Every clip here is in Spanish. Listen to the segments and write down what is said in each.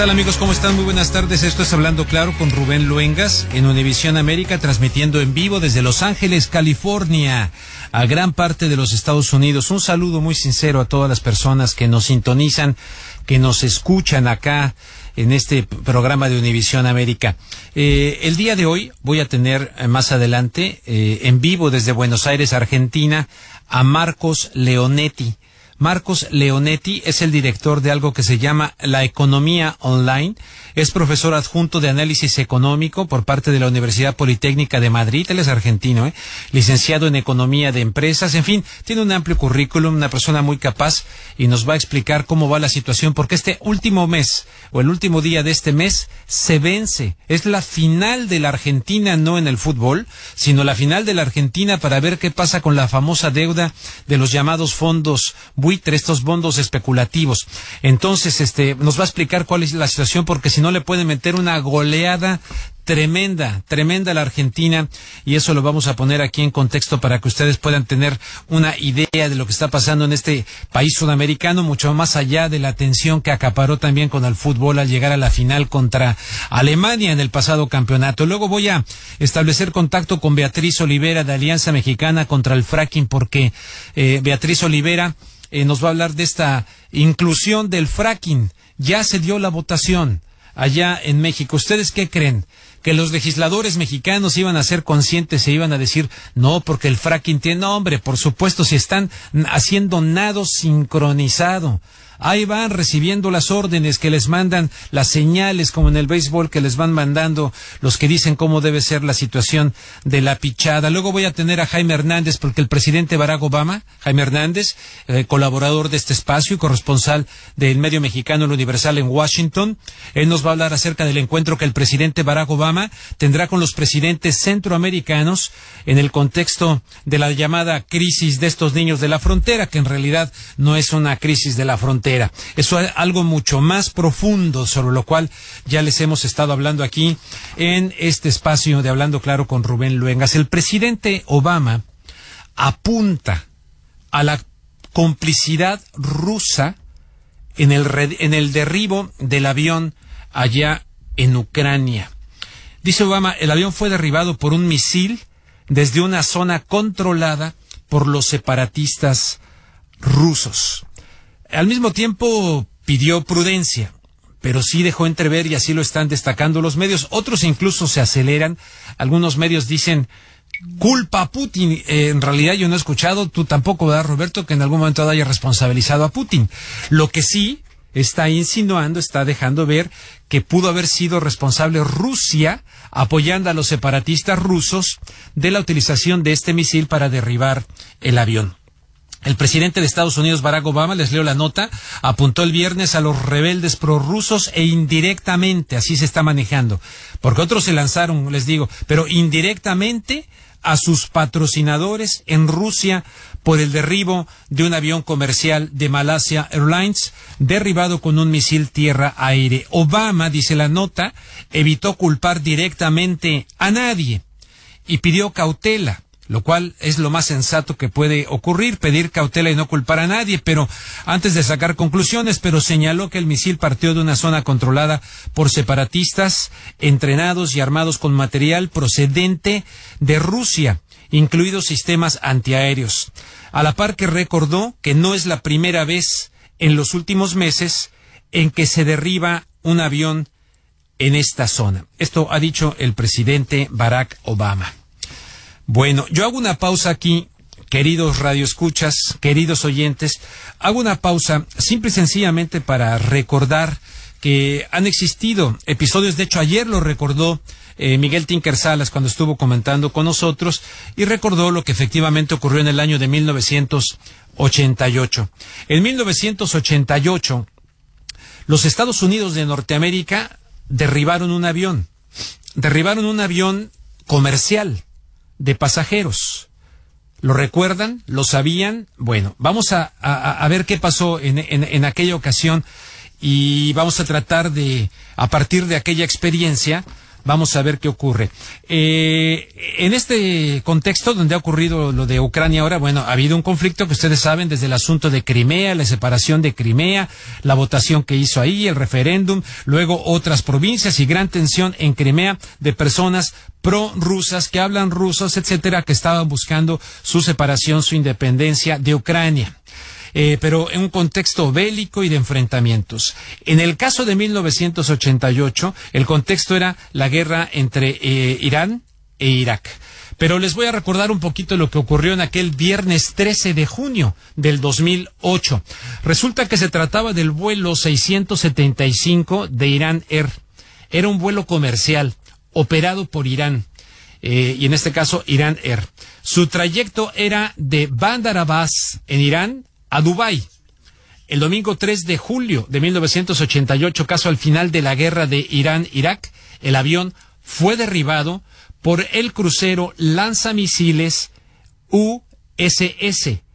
tal, amigos? ¿Cómo están? Muy buenas tardes. Esto es Hablando Claro con Rubén Luengas en Univisión América, transmitiendo en vivo desde Los Ángeles, California, a gran parte de los Estados Unidos. Un saludo muy sincero a todas las personas que nos sintonizan, que nos escuchan acá en este programa de Univisión América. El día de hoy voy a tener más adelante en vivo desde Buenos Aires, Argentina, a Marcos Leonetti. Marcos Leonetti es el director de algo que se llama La Economía Online. Es profesor adjunto de análisis económico por parte de la Universidad Politécnica de Madrid. Él es argentino, licenciado en Economía de Empresas. En fin, tiene un amplio currículum, una persona muy capaz, y nos va a explicar cómo va la situación, porque este último mes, o el último día de este mes, se vence. Es la final de la Argentina, no en el fútbol, sino la final de la Argentina para ver qué pasa con la famosa deuda de los llamados fondos buitre, estos fondos especulativos. Entonces, nos va a explicar cuál es la situación, porque si no le pueden meter una goleada tremenda a la Argentina, y eso lo vamos a poner aquí en contexto para que ustedes puedan tener una idea de lo que está pasando en este país sudamericano, mucho más allá de la tensión que acaparó también con el fútbol al llegar a la final contra Alemania en el pasado campeonato. Luego voy a establecer contacto con Beatriz Olivera de Alianza Mexicana contra el Fracking, porque Beatriz Olivera nos va a hablar de esta inclusión del fracking. Ya se dio la votación allá en México. ¿Ustedes qué creen? ¿Que los legisladores mexicanos iban a ser conscientes e iban a decir, no, porque el fracking tiene nombre? Por supuesto, si están haciendo nado sincronizado. Ahí van recibiendo las órdenes que les mandan, las señales, como en el béisbol, que les van mandando los que dicen cómo debe ser la situación de la pichada. Luego voy a tener a Jaime Hernández, porque el presidente Barack Obama, Jaime Hernández, colaborador de este espacio y corresponsal del medio mexicano El Universal en Washington, él nos va a hablar acerca del encuentro que el presidente Barack Obama tendrá con los presidentes centroamericanos en el contexto de la llamada crisis de estos niños de la frontera, que en realidad no es una crisis de la frontera. Eso es algo mucho más profundo, sobre lo cual ya les hemos estado hablando aquí en este espacio de Hablando Claro con Rubén Luengas. El presidente Obama apunta a la complicidad rusa en el derribo del avión allá en Ucrania. Dice Obama, el avión fue derribado por un misil desde una zona controlada por los separatistas rusos. Al mismo tiempo pidió prudencia, pero sí dejó entrever, y así lo están destacando los medios. Otros incluso se aceleran. Algunos medios dicen, culpa a Putin. En realidad yo no he escuchado, tú tampoco, ¿verdad, Roberto?, que en algún momento haya responsabilizado a Putin. Lo que sí está insinuando, está dejando ver que pudo haber sido responsable Rusia, apoyando a los separatistas rusos, de la utilización de este misil para derribar el avión. El presidente de Estados Unidos, Barack Obama, les leo la nota, apuntó el viernes a los rebeldes prorrusos e indirectamente, así se está manejando, porque otros se lanzaron, les digo, pero indirectamente a sus patrocinadores en Rusia por el derribo de un avión comercial de Malaysia Airlines, derribado con un misil tierra-aire. Obama, dice la nota, evitó culpar directamente a nadie y pidió cautela, lo cual es lo más sensato que puede ocurrir, pedir cautela y no culpar a nadie, pero antes de sacar conclusiones, pero señaló que el misil partió de una zona controlada por separatistas entrenados y armados con material procedente de Rusia, incluidos sistemas antiaéreos. A la par que recordó que no es la primera vez en los últimos meses en que se derriba un avión en esta zona. Esto ha dicho el presidente Barack Obama. Bueno, yo hago una pausa aquí, queridos radioescuchas, queridos oyentes, hago una pausa simple y sencillamente para recordar que han existido episodios. De hecho, ayer lo recordó Miguel Tinker Salas cuando estuvo comentando con nosotros, y recordó lo que efectivamente ocurrió en el año de 1988. En 1988, los Estados Unidos de Norteamérica derribaron un avión comercial de pasajeros. ¿Lo recuerdan? ¿Lo sabían? Bueno, vamos a ver qué pasó en aquella ocasión, y vamos a tratar de, a partir de aquella experiencia, Vamos a ver qué ocurre. En este contexto donde ha ocurrido lo de Ucrania ahora, bueno, ha habido un conflicto que ustedes saben desde el asunto de Crimea, la separación de Crimea, la votación que hizo ahí, el referéndum, luego otras provincias y gran tensión en Crimea de personas prorrusas que hablan rusos, etcétera, que estaban buscando su separación, su independencia de Ucrania. Pero en un contexto bélico y de enfrentamientos. En el caso de 1988, el contexto era la guerra entre Irán e Irak. Pero les voy a recordar un poquito lo que ocurrió en aquel viernes 13 de junio del 2008. Resulta que se trataba del vuelo 675 de Iran Air. Era un vuelo comercial operado por Irán. Y en este caso Iran Air. Su trayecto era de Bandar Abbas en Irán a Dubái. El domingo 3 de julio de 1988, caso al final de la guerra de Irán-Irak, el avión fue derribado por el crucero lanzamisiles USS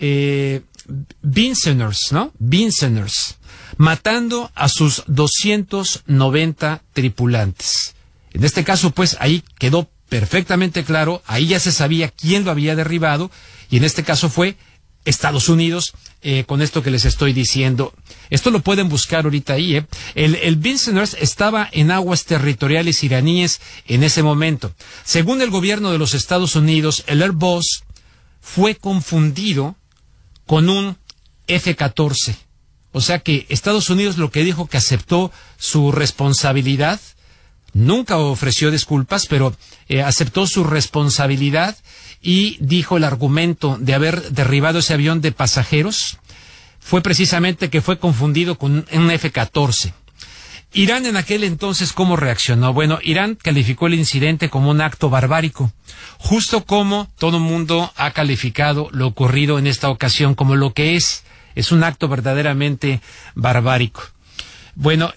Vincennes, ¿no? Vincennes, matando a sus 290 tripulantes. En este caso, pues, ahí quedó perfectamente claro, ahí ya se sabía quién lo había derribado, y en este caso fue Estados Unidos, con esto que les estoy diciendo. Esto lo pueden buscar ahorita ahí, El Vincennes estaba en aguas territoriales iraníes en ese momento. Según el gobierno de los Estados Unidos, el Airbus fue confundido con un F-14. O sea que Estados Unidos lo que dijo que aceptó su responsabilidad, nunca ofreció disculpas, pero aceptó su responsabilidad y dijo el argumento de haber derribado ese avión de pasajeros fue precisamente que fue confundido con un F-14. Irán en aquel entonces, ¿cómo reaccionó? Bueno, Irán calificó el incidente como un acto barbárico, justo como todo el mundo ha calificado lo ocurrido en esta ocasión como lo que es un acto verdaderamente barbárico. Bueno,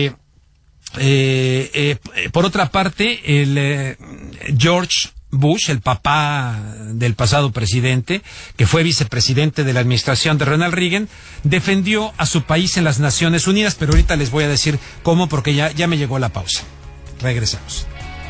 por otra parte, el George Bush, el papá del pasado presidente, que fue vicepresidente de la administración de Ronald Reagan, defendió a su país en las Naciones Unidas, pero ahorita les voy a decir cómo, porque ya me llegó la pausa. Regresamos.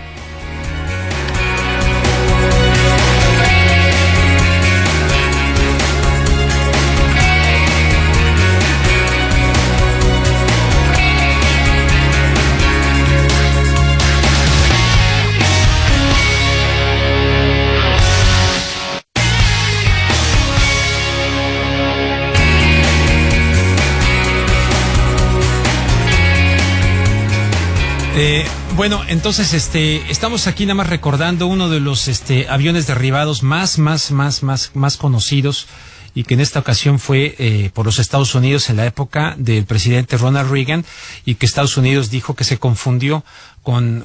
Bueno, entonces, estamos aquí nada más recordando uno de los, aviones derribados más conocidos y que en esta ocasión fue, por los Estados Unidos en la época del presidente Ronald Reagan y que Estados Unidos dijo que se confundió con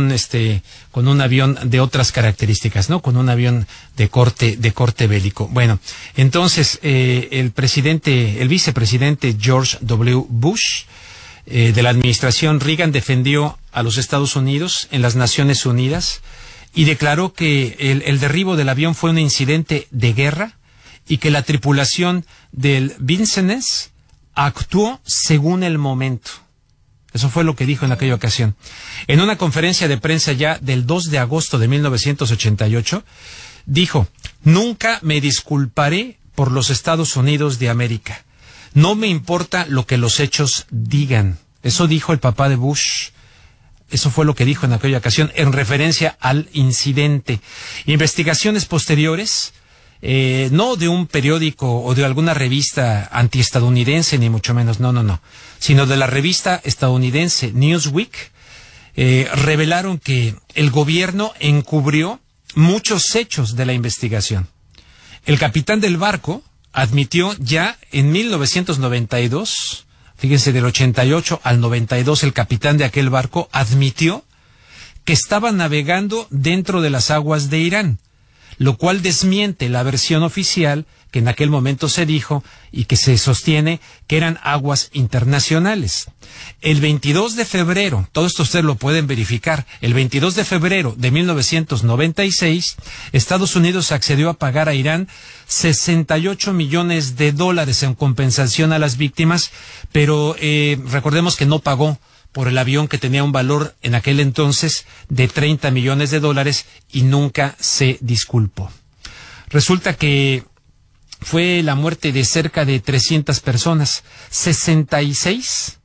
un avión de otras características, ¿no? Con un avión de corte bélico. Bueno, entonces, el vicepresidente George W. Bush, de la administración Reagan, defendió a los Estados Unidos en las Naciones Unidas y declaró que el derribo del avión fue un incidente de guerra y que la tripulación del Vincennes actuó según el momento. Eso fue lo que dijo en aquella ocasión. En una conferencia de prensa ya del 2 de agosto de 1988, dijo: "Nunca me disculparé por los Estados Unidos de América. No me importa lo que los hechos digan". Eso dijo el papá de Bush. Eso fue lo que dijo en aquella ocasión en referencia al incidente. Investigaciones posteriores, no de un periódico o de alguna revista antiestadounidense, ni mucho menos, no, sino de la revista estadounidense Newsweek, revelaron que el gobierno encubrió muchos hechos de la investigación. El capitán del barco admitió ya en 1992, fíjense, del 88 al 92, el capitán de aquel barco admitió que estaba navegando dentro de las aguas de Irán, lo cual desmiente la versión oficial que en aquel momento se dijo y que se sostiene que eran aguas internacionales. El 22 de febrero, todo esto ustedes lo pueden verificar, el 22 de febrero de 1996, Estados Unidos accedió a pagar a Irán $68 millones en compensación a las víctimas, pero recordemos que no pagó, por el avión que tenía un valor en aquel entonces de $30 millones y nunca se disculpó. Resulta que fue la muerte de cerca de 300 personas, 66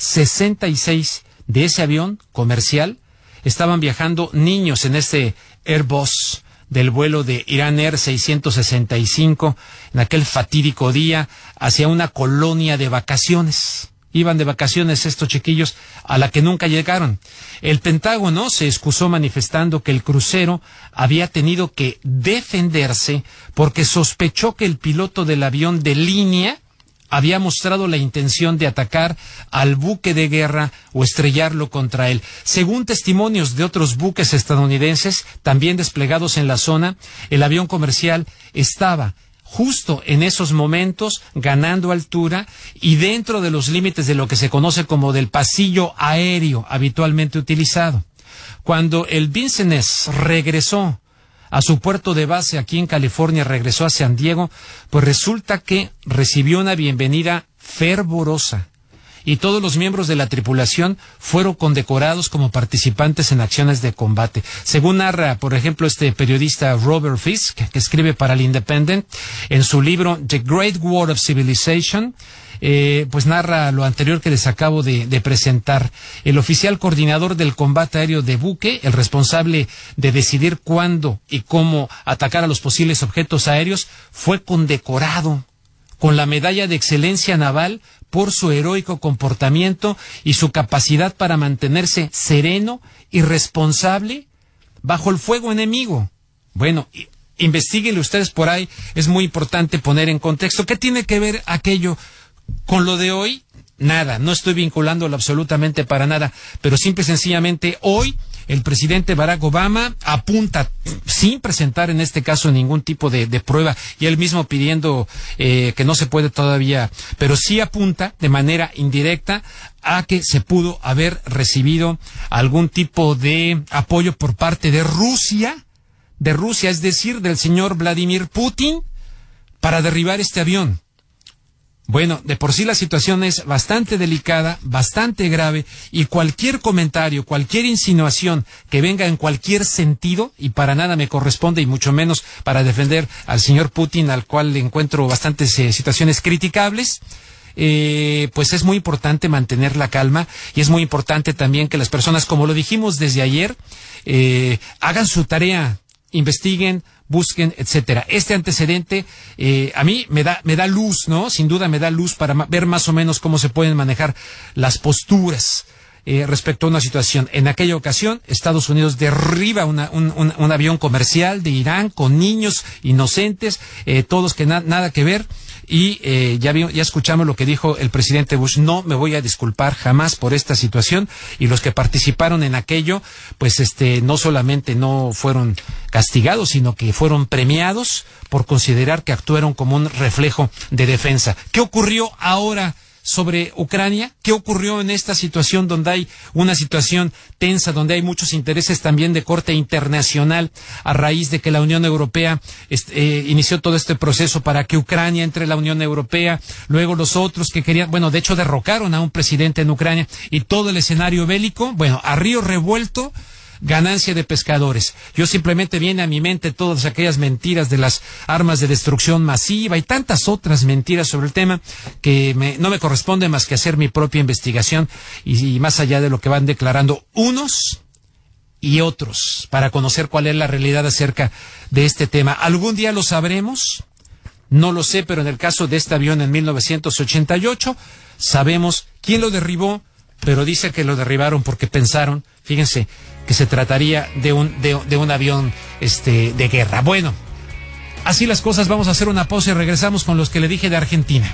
de ese avión comercial estaban viajando niños en este Airbus del vuelo de Iran Air 665 en aquel fatídico día hacia una colonia de vacaciones. Iban de vacaciones estos chiquillos a la que nunca llegaron. El Pentágono se excusó manifestando que el crucero había tenido que defenderse porque sospechó que el piloto del avión de línea había mostrado la intención de atacar al buque de guerra o estrellarlo contra él. Según testimonios de otros buques estadounidenses también desplegados en la zona, el avión comercial estaba justo en esos momentos ganando altura y dentro de los límites de lo que se conoce como del pasillo aéreo habitualmente utilizado. Cuando el Vincennes regresó a su puerto de base aquí en California, regresó a San Diego, pues resulta que recibió una bienvenida fervorosa y todos los miembros de la tripulación fueron condecorados como participantes en acciones de combate. Según narra, por ejemplo, este periodista Robert Fisk, que escribe para el Independent, en su libro The Great War of Civilization, pues narra lo anterior que les acabo de presentar. El oficial coordinador del combate aéreo de buque, el responsable de decidir cuándo y cómo atacar a los posibles objetos aéreos, fue condecorado con la medalla de excelencia naval por su heroico comportamiento y su capacidad para mantenerse sereno y responsable bajo el fuego enemigo. Bueno, investíguenlo ustedes por ahí, es muy importante poner en contexto. ¿Qué tiene que ver aquello con lo de hoy? Nada, no estoy vinculándolo absolutamente para nada, pero simple y sencillamente hoy el presidente Barack Obama apunta, sin presentar en este caso ningún tipo de prueba, y él mismo pidiendo que no se puede todavía, pero sí apunta de manera indirecta a que se pudo haber recibido algún tipo de apoyo por parte de Rusia, es decir, del señor Vladimir Putin, para derribar este avión. Bueno, de por sí la situación es bastante delicada, bastante grave, y cualquier comentario, cualquier insinuación que venga en cualquier sentido, y para nada me corresponde, y mucho menos para defender al señor Putin, al cual le encuentro bastantes situaciones criticables, pues es muy importante mantener la calma, y es muy importante también que las personas, como lo dijimos desde ayer, hagan su tarea, investiguen, busquen, etcétera. Este antecedente a mí me da luz, ¿no? Sin duda me da luz para ver más o menos cómo se pueden manejar las posturas respecto a una situación. En aquella ocasión, Estados Unidos derriba un avión comercial de Irán con niños inocentes, todos que nada que ver. Y ya escuchamos lo que dijo el presidente Bush: no me voy a disculpar jamás por esta situación, y los que participaron en aquello, pues no solamente no fueron castigados, sino que fueron premiados por considerar que actuaron como un reflejo de defensa. ¿Qué ocurrió ahora sobre Ucrania? ¿Qué ocurrió en esta situación donde hay una situación tensa, donde hay muchos intereses también de corte internacional, a raíz de que la Unión Europea inició todo este proceso para que Ucrania entre en la Unión Europea, luego los otros que querían, bueno, de hecho derrocaron a un presidente en Ucrania, y todo el escenario bélico, bueno, a río revuelto, ganancia de pescadores. Yo simplemente viene a mi mente todas aquellas mentiras de las armas de destrucción masiva y tantas otras mentiras sobre el tema que no me corresponde más que hacer mi propia investigación y más allá de lo que van declarando unos y otros para conocer cuál es la realidad acerca de este tema. ¿Algún día lo sabremos? No lo sé, pero en el caso de este avión en 1988 sabemos quién lo derribó, pero dice que lo derribaron porque pensaron, fíjense, que se trataría de un avión de guerra. Bueno, así las cosas. Vamos a hacer una pausa y regresamos con los que le dije de Argentina.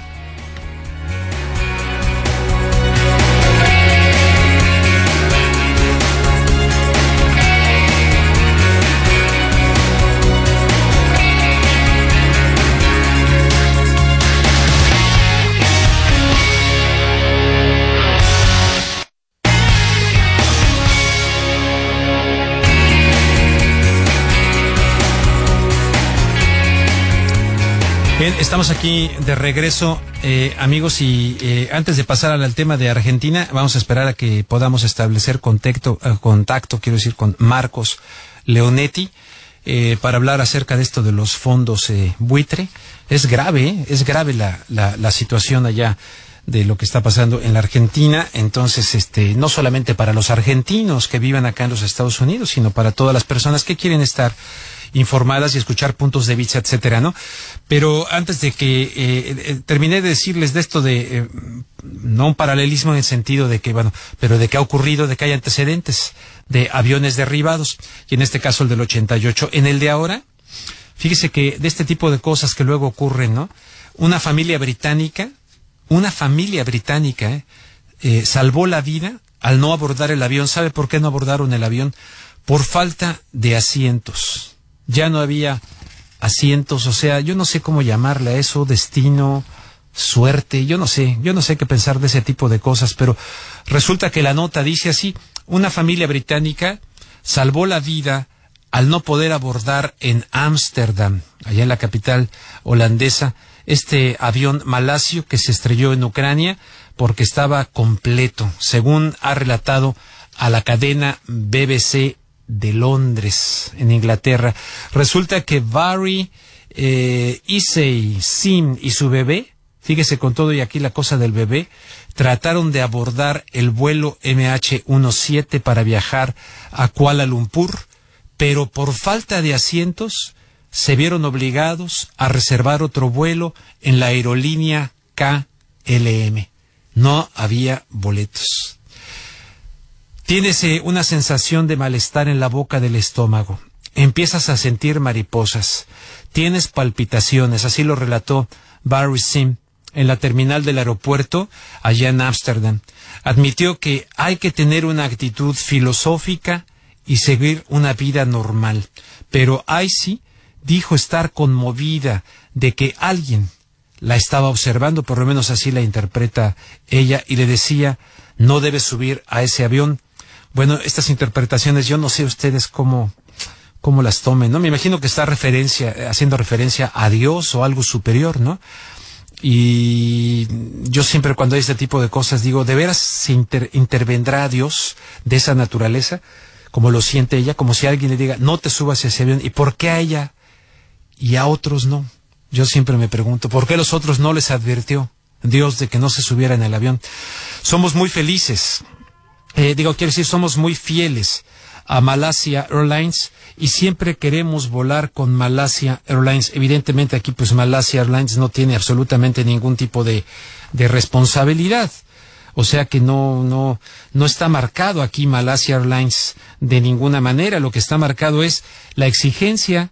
Bien, estamos aquí de regreso, amigos, y antes de pasar al tema de Argentina, vamos a esperar a que podamos establecer contacto, quiero decir, con Marcos Leonetti, para hablar acerca de esto de los fondos buitre. Es grave la situación allá de lo que está pasando en la Argentina. Entonces, no solamente para los argentinos que vivan acá en los Estados Unidos, sino para todas las personas que quieren estar informadas y escuchar puntos de vista, etcétera, ¿no? Pero antes de que terminé de decirles de esto de no un paralelismo en el sentido de que, bueno, pero de que ha ocurrido, de que hay antecedentes de aviones derribados, y en este caso el del 88. En el de ahora, fíjese que de este tipo de cosas que luego ocurren, ¿no? Una familia británica salvó la vida al no abordar el avión. ¿Sabe por qué no abordaron el avión? Por falta de asientos. Ya no había asientos, o sea, yo no sé cómo llamarle a eso, destino, suerte, yo no sé qué pensar de ese tipo de cosas, pero resulta que la nota dice así: una familia británica salvó la vida al no poder abordar en Ámsterdam, allá en la capital holandesa, este avión malasio que se estrelló en Ucrania porque estaba completo, según ha relatado a la cadena BBC de Londres, en Inglaterra. Resulta que Barry Issei Sim y su bebé, fíjese con todo y aquí la cosa del bebé, trataron de abordar el vuelo MH17 para viajar a Kuala Lumpur, pero por falta de asientos se vieron obligados a reservar otro vuelo en la aerolínea KLM. No había boletos. Tienes una sensación de malestar en la boca del estómago. Empiezas a sentir mariposas. Tienes palpitaciones, así lo relató Barry Sim en la terminal del aeropuerto allá en Ámsterdam. Admitió que hay que tener una actitud filosófica y seguir una vida normal. Pero Issei dijo estar conmovida de que alguien la estaba observando, por lo menos así la interpreta ella, y le decía: no debes subir a ese avión. Bueno, estas interpretaciones, yo no sé ustedes cómo las tomen, ¿no? Me imagino que está haciendo referencia a Dios o algo superior, ¿no? Y yo siempre cuando hay este tipo de cosas digo, ¿de veras se intervendrá Dios de esa naturaleza? Como lo siente ella, como si alguien le diga, no te subas a ese avión. ¿Y por qué a ella y a otros no? Yo siempre me pregunto, ¿por qué a los otros no les advirtió Dios de que no se subieran al avión? Somos muy felices. Quiero decir, somos muy fieles a Malaysia Airlines y siempre queremos volar con Malaysia Airlines. Evidentemente aquí pues Malaysia Airlines no tiene absolutamente ningún tipo de responsabilidad. O sea que no está marcado aquí Malaysia Airlines de ninguna manera. Lo que está marcado es la exigencia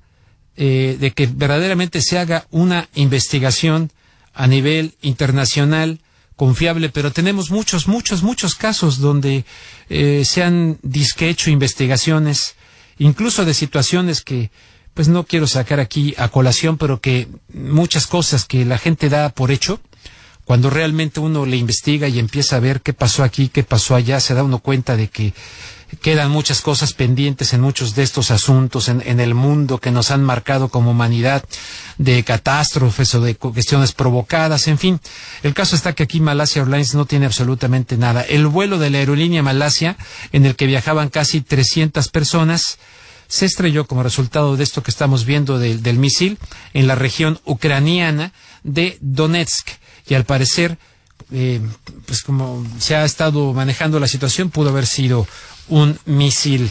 de que verdaderamente se haga una investigación a nivel internacional confiable, pero tenemos muchos casos donde se han hecho investigaciones, incluso de situaciones que, pues no quiero sacar aquí a colación, pero que muchas cosas que la gente da por hecho, cuando realmente uno le investiga y empieza a ver qué pasó aquí, qué pasó allá, se da uno cuenta de que quedan muchas cosas pendientes en muchos de estos asuntos en el mundo que nos han marcado como humanidad, de catástrofes o de cuestiones provocadas, en fin. El caso está que aquí Malaysia Airlines no tiene absolutamente nada. El vuelo de la aerolínea Malaysia, en el que viajaban casi 300 personas, se estrelló como resultado de esto que estamos viendo del misil en la región ucraniana de Donetsk. Y al parecer, pues como se ha estado manejando la situación, pudo haber sido un misil.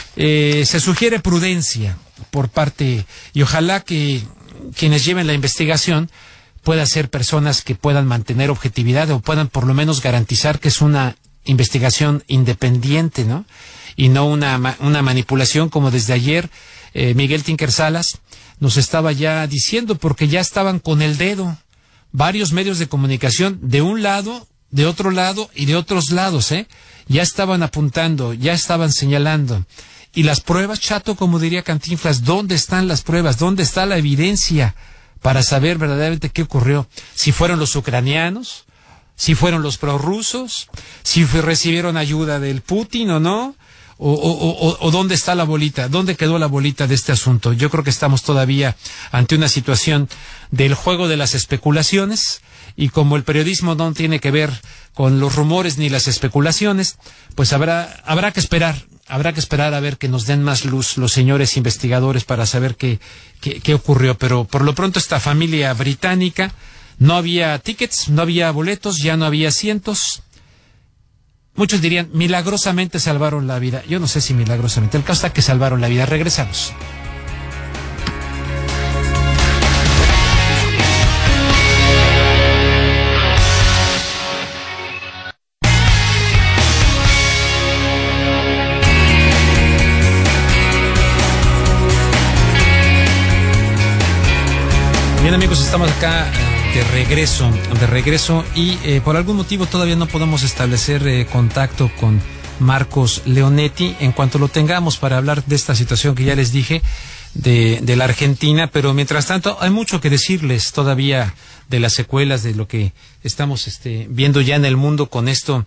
Se sugiere prudencia por parte, y ojalá que quienes lleven la investigación puedan ser personas que puedan mantener objetividad o puedan por lo menos garantizar que es una investigación independiente, ¿no? Y no una manipulación como desde ayer Miguel Tinker Salas nos estaba ya diciendo, porque ya estaban con el dedo varios medios de comunicación de un lado, de otro lado y de otros lados, ya estaban apuntando, ya estaban señalando. Y las pruebas, Chato, como diría Cantinflas, ¿dónde están las pruebas? ¿Dónde está la evidencia para saber verdaderamente qué ocurrió? Si fueron los ucranianos, si fueron los prorrusos, si recibieron ayuda del Putin o no, o dónde está la bolita, dónde quedó la bolita de este asunto. Yo creo que estamos todavía ante una situación del juego de las especulaciones, y como el periodismo no tiene que ver con los rumores ni las especulaciones, pues habrá que esperar a ver que nos den más luz los señores investigadores para saber qué ocurrió. Pero por lo pronto esta familia británica, no había tickets, no había boletos, ya no había asientos. Muchos dirían, milagrosamente salvaron la vida. Yo no sé si milagrosamente. El caso está que salvaron la vida. Regresamos. Bien, amigos, estamos acá de regreso y por algún motivo todavía no podemos establecer contacto con Marcos Leonetti. En cuanto lo tengamos, para hablar de esta situación que ya les dije de la Argentina, pero mientras tanto hay mucho que decirles todavía de las secuelas de lo que estamos viendo ya en el mundo con esto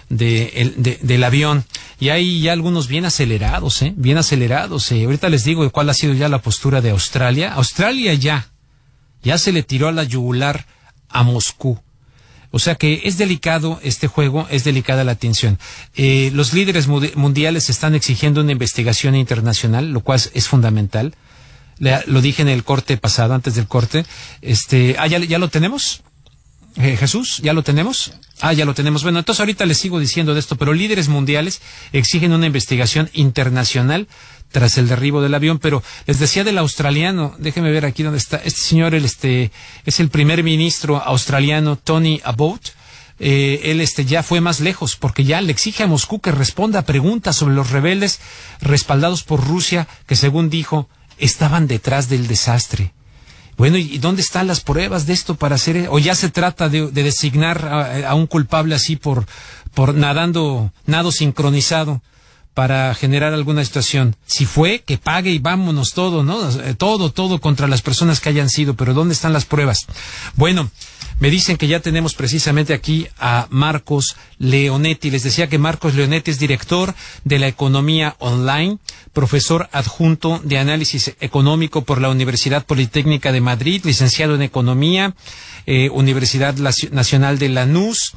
del avión, y hay ya algunos bien acelerados. Ahorita les digo cuál ha sido ya la postura de Australia. Australia ya se le tiró a la yugular a Moscú. O sea que es delicado este juego, es delicada la tensión. Los líderes mundiales están exigiendo una investigación internacional, lo cual es fundamental. Lo dije en el corte pasado, antes del corte. ¿Ya lo tenemos? Jesús, ¿ya lo tenemos? Ya lo tenemos. Bueno, entonces ahorita les sigo diciendo de esto, pero líderes mundiales exigen una investigación internacional tras el derribo del avión. Pero les decía del australiano, déjenme ver aquí dónde está. Este señor, es el primer ministro australiano, Tony Abbott. Él ya fue más lejos, porque ya le exige a Moscú que responda a preguntas sobre los rebeldes respaldados por Rusia, que según dijo, estaban detrás del desastre. Bueno, ¿y dónde están las pruebas de esto para hacer? ¿O ya se trata de designar a un culpable así por nado sincronizado para generar alguna situación? Si fue, que pague y vámonos todo, ¿no? Todo contra las personas que hayan sido, pero ¿dónde están las pruebas? Bueno, me dicen que ya tenemos precisamente aquí a Marcos Leonetti. Les decía que Marcos Leonetti es director de la Economía Online, profesor adjunto de Análisis Económico por la Universidad Politécnica de Madrid, licenciado en Economía, Universidad Nacional de Lanús.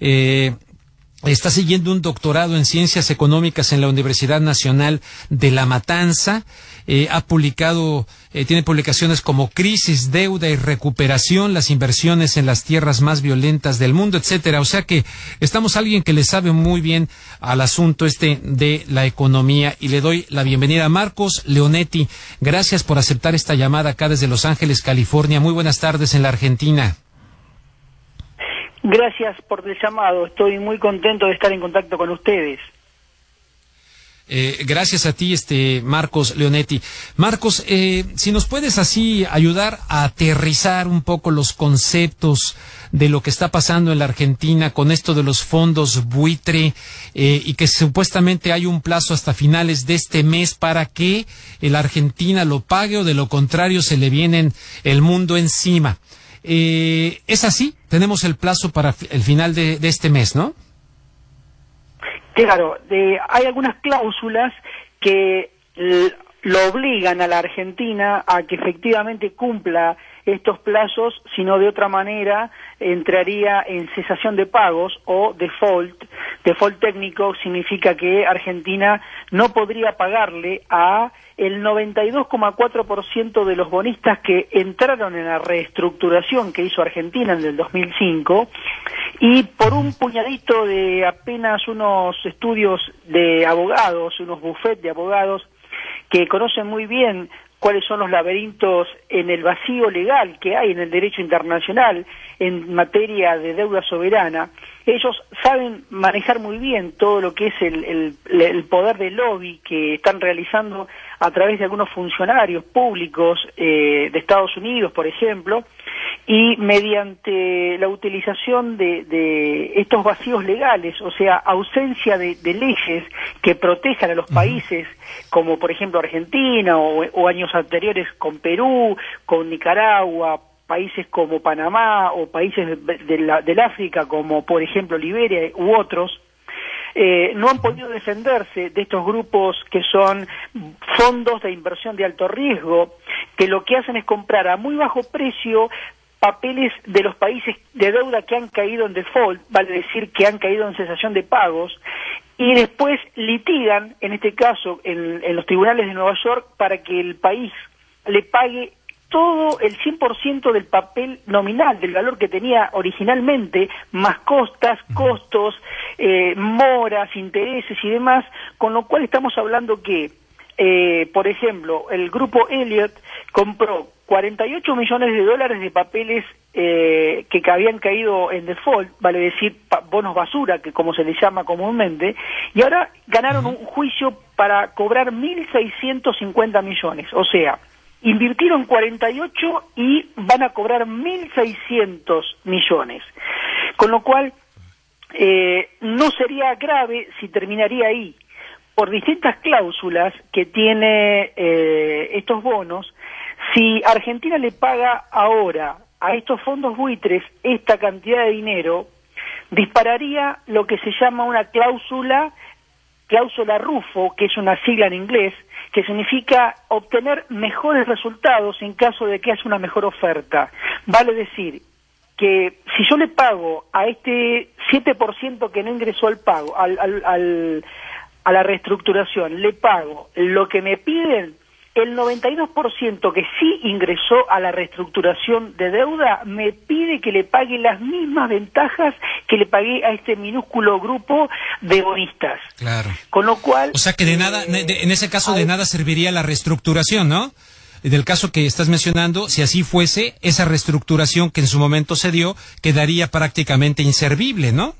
Está siguiendo un doctorado en Ciencias Económicas en la Universidad Nacional de La Matanza. Tiene publicaciones como Crisis, Deuda y Recuperación, las inversiones en las tierras más violentas del mundo, etcétera. O sea que estamos alguien que le sabe muy bien al asunto de la economía, y le doy la bienvenida a Marcos Leonetti. Gracias por aceptar esta llamada acá desde Los Ángeles, California. Muy buenas tardes en la Argentina. Gracias por el llamado. Estoy muy contento de estar en contacto con ustedes. Gracias a ti, Marcos Leonetti. Marcos, si nos puedes así ayudar a aterrizar un poco los conceptos de lo que está pasando en la Argentina con esto de los fondos buitre, y que supuestamente hay un plazo hasta finales de este mes para que la Argentina lo pague, o de lo contrario se le viene el mundo encima. ¿Es así? Tenemos el plazo para el final de este mes, ¿no? Claro, hay algunas cláusulas que lo obligan a la Argentina a que efectivamente cumpla estos plazos, sino de otra manera entraría en cesación de pagos o default. Default técnico significa que Argentina no podría pagarle a el 92,4% de los bonistas que entraron en la reestructuración que hizo Argentina en el 2005, y por un puñadito de apenas unos estudios de abogados, unos bufetes de abogados que conocen muy bien cuáles son los laberintos en el vacío legal que hay en el derecho internacional en materia de deuda soberana. Ellos saben manejar muy bien todo lo que es el poder de lobby que están realizando a través de algunos funcionarios públicos de Estados Unidos, por ejemplo, y mediante la utilización de estos vacíos legales, o sea, ausencia de leyes que protejan a los países, como por ejemplo Argentina o años anteriores con Perú, con Nicaragua, países como Panamá o países del África como por ejemplo Liberia u otros, no han podido defenderse de estos grupos que son fondos de inversión de alto riesgo, que lo que hacen es comprar a muy bajo precio papeles de los países de deuda que han caído en default, vale decir que han caído en cesación de pagos, y después litigan, en este caso, en los tribunales de Nueva York, para que el país le pague todo el 100% del papel nominal, del valor que tenía originalmente, más costos, moras, intereses y demás, con lo cual estamos hablando que, por ejemplo, el grupo Elliott compró $48 millones de papeles que habían caído en default, vale decir bonos basura, que como se les llama comúnmente, y ahora ganaron un juicio para cobrar 1.650 millones, o sea, invirtieron 48 y van a cobrar 1.600 millones, con lo cual no sería grave si terminaría ahí. Por distintas cláusulas que tiene estos bonos, si Argentina le paga ahora a estos fondos buitres esta cantidad de dinero, dispararía lo que se llama una cláusula RUFO, que es una sigla en inglés, que significa obtener mejores resultados en caso de que haya una mejor oferta. Vale decir que si yo le pago a este 7% que no ingresó al pago, a la reestructuración, le pago lo que me piden, el 92% que sí ingresó a la reestructuración de deuda me pide que le pague las mismas ventajas que le pagué a este minúsculo grupo de bonistas. Claro. Con lo cual... O sea que de nada, en ese caso de nada serviría la reestructuración, ¿no? Del caso que estás mencionando, si así fuese, esa reestructuración que en su momento se dio quedaría prácticamente inservible, ¿no?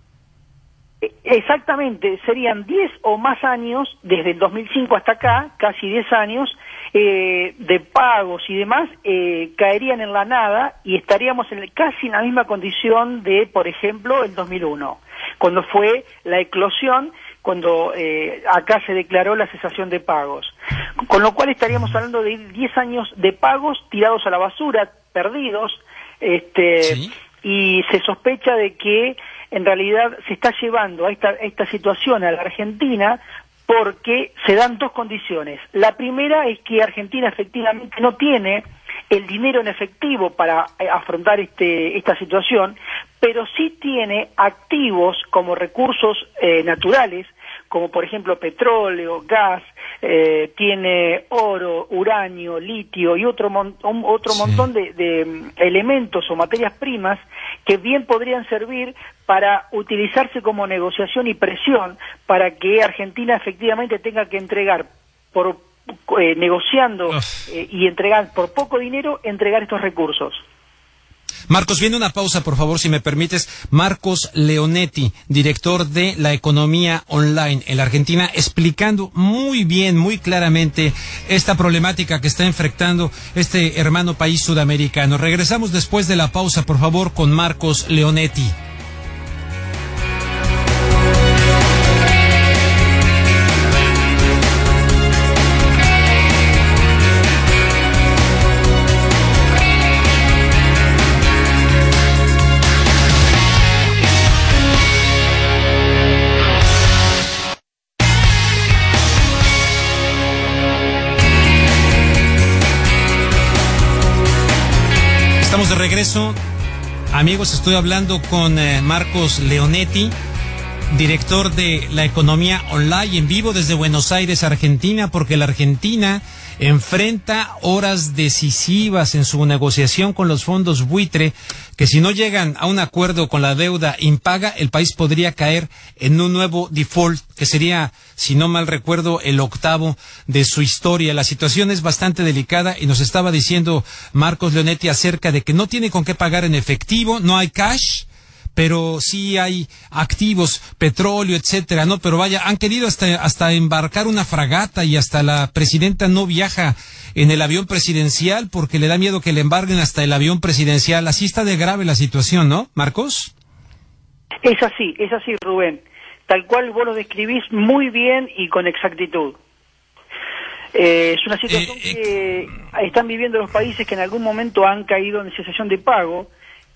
Exactamente, serían 10 o más años, desde el 2005 hasta acá, casi 10 años, de pagos y demás, caerían en la nada y estaríamos casi en la misma condición de, por ejemplo, el 2001, cuando fue la eclosión, cuando acá se declaró la cesación de pagos. Con lo cual estaríamos hablando de 10 años de pagos tirados a la basura, perdidos, ¿Sí? Y se sospecha de que en realidad se está llevando a esta situación a la Argentina porque se dan dos condiciones. La primera es que Argentina efectivamente no tiene el dinero en efectivo para afrontar esta situación, pero sí tiene activos como recursos naturales, como por ejemplo petróleo, gas, tiene oro, uranio, litio y otro montón de elementos o materias primas que bien podrían servir para utilizarse como negociación y presión para que Argentina efectivamente tenga que entregar negociando y entregar por poco dinero, entregar estos recursos. Marcos, viene una pausa, por favor, si me permites. Marcos Leonetti, director de la economía online en la Argentina, explicando muy bien, muy claramente esta problemática que está enfrentando este hermano país sudamericano. Regresamos después de la pausa, por favor, con Marcos Leonetti. Estamos de regreso. Amigos, estoy hablando con Marcos Leonetti, director de la economía online en vivo desde Buenos Aires, Argentina, porque la Argentina enfrenta horas decisivas en su negociación con los fondos buitre, que si no llegan a un acuerdo con la deuda impaga, el país podría caer en un nuevo default, que sería, si no mal recuerdo, el 8º de su historia. La situación es bastante delicada y nos estaba diciendo Marcos Leonetti acerca de que no tiene con qué pagar en efectivo, no hay cash, pero sí hay activos, petróleo, etcétera, ¿no? Pero vaya, han querido hasta embarcar una fragata y hasta la presidenta no viaja en el avión presidencial porque le da miedo que le embarguen hasta el avión presidencial. Así está de grave la situación, ¿no, Marcos? Es así, Rubén. Tal cual vos lo describís muy bien y con exactitud. Es una situación que están viviendo los países que en algún momento han caído en cesación de pago,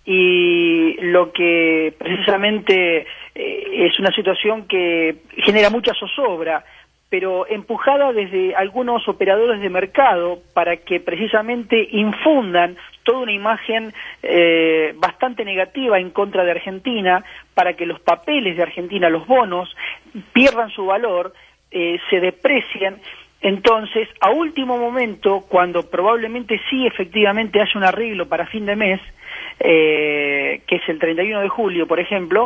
y lo que precisamente es una situación que genera mucha zozobra, pero empujada desde algunos operadores de mercado para que precisamente infundan toda una imagen bastante negativa en contra de Argentina, para que los papeles de Argentina, los bonos, pierdan su valor, se deprecien. Entonces, a último momento, cuando probablemente sí efectivamente haya un arreglo para fin de mes, que es el 31 de julio, por ejemplo,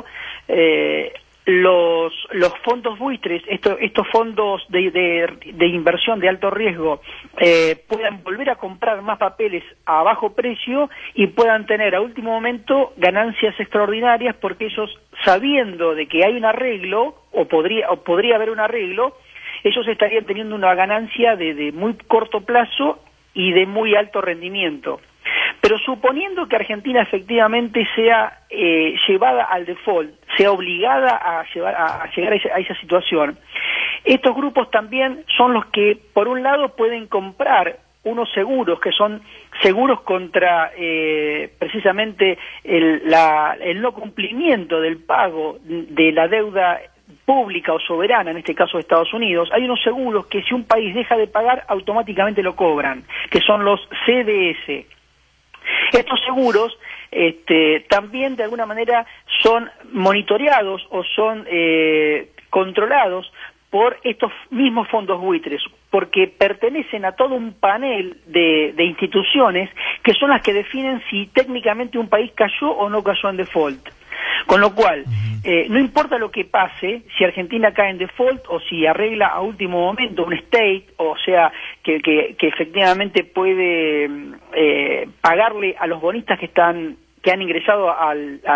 los fondos buitres, estos fondos de inversión de alto riesgo, puedan volver a comprar más papeles a bajo precio y puedan tener a último momento ganancias extraordinarias, porque ellos, sabiendo de que hay un arreglo, o podría haber un arreglo, ellos estarían teniendo una ganancia de muy corto plazo y de muy alto rendimiento. Pero suponiendo que Argentina efectivamente sea llevada al default, sea obligada a llegar a esa situación, estos grupos también son los que, por un lado, pueden comprar unos seguros, que son seguros contra precisamente el no cumplimiento del pago de la deuda pública o soberana, en este caso de Estados Unidos. Hay unos seguros que, si un país deja de pagar, automáticamente lo cobran, que son los CDS. Estos seguros también de alguna manera son monitoreados o son controlados por estos mismos fondos buitres, porque pertenecen a todo un panel de instituciones que son las que definen si técnicamente un país cayó o no cayó en default. Con lo cual, no importa lo que pase, si Argentina cae en default o si arregla a último momento un state, o sea, que efectivamente puede pagarle a los bonistas que han ingresado a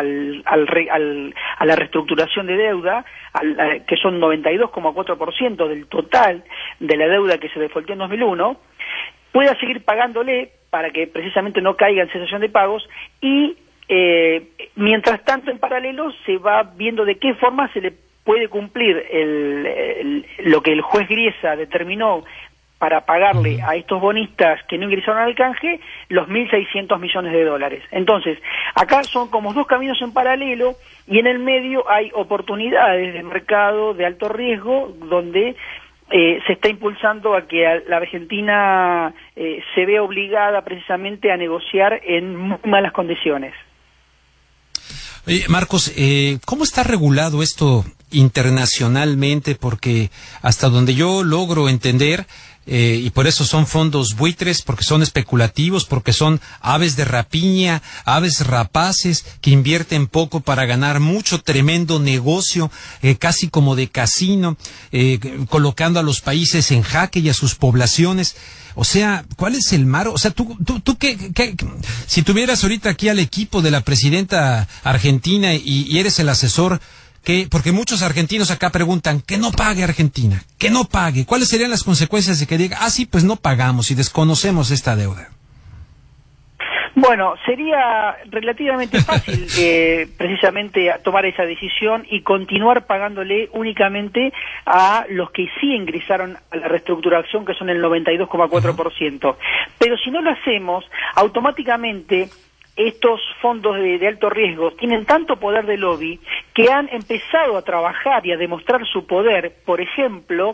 la reestructuración de deuda, que son 92,4% del total de la deuda que se defaultó en 2001, pueda seguir pagándole para que precisamente no caiga en cesación de pagos, y mientras tanto, en paralelo, se va viendo de qué forma se le puede cumplir lo que el juez Griesa determinó para pagarle a estos bonistas que no ingresaron al canje los 1.600 millones de dólares. Entonces, acá son como dos caminos en paralelo, y en el medio hay oportunidades de mercado de alto riesgo, donde se está impulsando a que la Argentina se vea obligada precisamente a negociar en muy malas condiciones. Oye, Marcos, ¿cómo está regulado esto internacionalmente? Porque hasta donde yo logro entender, y por eso son fondos buitres, porque son especulativos, porque son aves de rapiña, aves rapaces que invierten poco para ganar mucho, tremendo negocio, casi como de casino, colocando a los países en jaque y a sus poblaciones. O sea, ¿cuál es el mar? O sea, tú qué, si tuvieras ahorita aquí al equipo de la presidenta argentina y eres el asesor, porque muchos argentinos acá preguntan, que no pague Argentina, que no pague. ¿Cuáles serían las consecuencias de que diga, sí, pues no pagamos y desconocemos esta deuda? Bueno, sería relativamente fácil precisamente tomar esa decisión y continuar pagándole únicamente a los que sí ingresaron a la reestructuración, que son el 92,4%. Pero si no lo hacemos, automáticamente estos fondos de alto riesgo tienen tanto poder de lobby que han empezado a trabajar y a demostrar su poder, por ejemplo,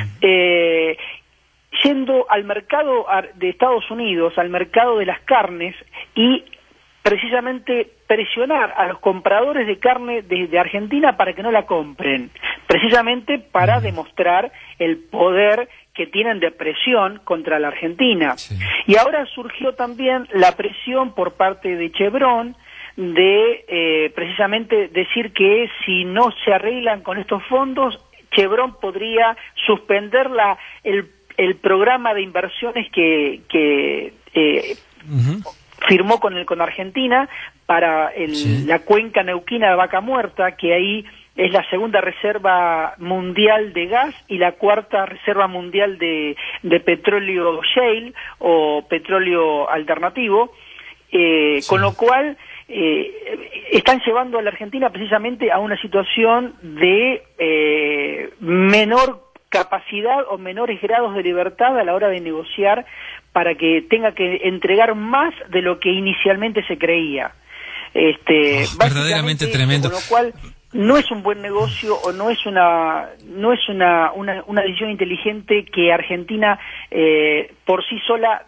yendo al mercado de Estados Unidos, al mercado de las carnes, y precisamente presionar a los compradores de carne de Argentina para que no la compren, precisamente para demostrar el poder que tienen de presión contra la Argentina. Sí. Y ahora surgió también la presión por parte de Chevron de precisamente decir que si no se arreglan con estos fondos, Chevron podría suspender el programa de inversiones que firmó con Argentina para la cuenca neuquina de Vaca Muerta, que ahí es la segunda reserva mundial de gas y la cuarta reserva mundial de petróleo shale o petróleo alternativo, con lo cual están llevando a la Argentina precisamente a una situación de menor capacidad o menores grados de libertad a la hora de negociar, para que tenga que entregar más de lo que inicialmente se creía. Verdaderamente tremendo. Con lo cual no es un buen negocio o no es una decisión inteligente que Argentina por sí sola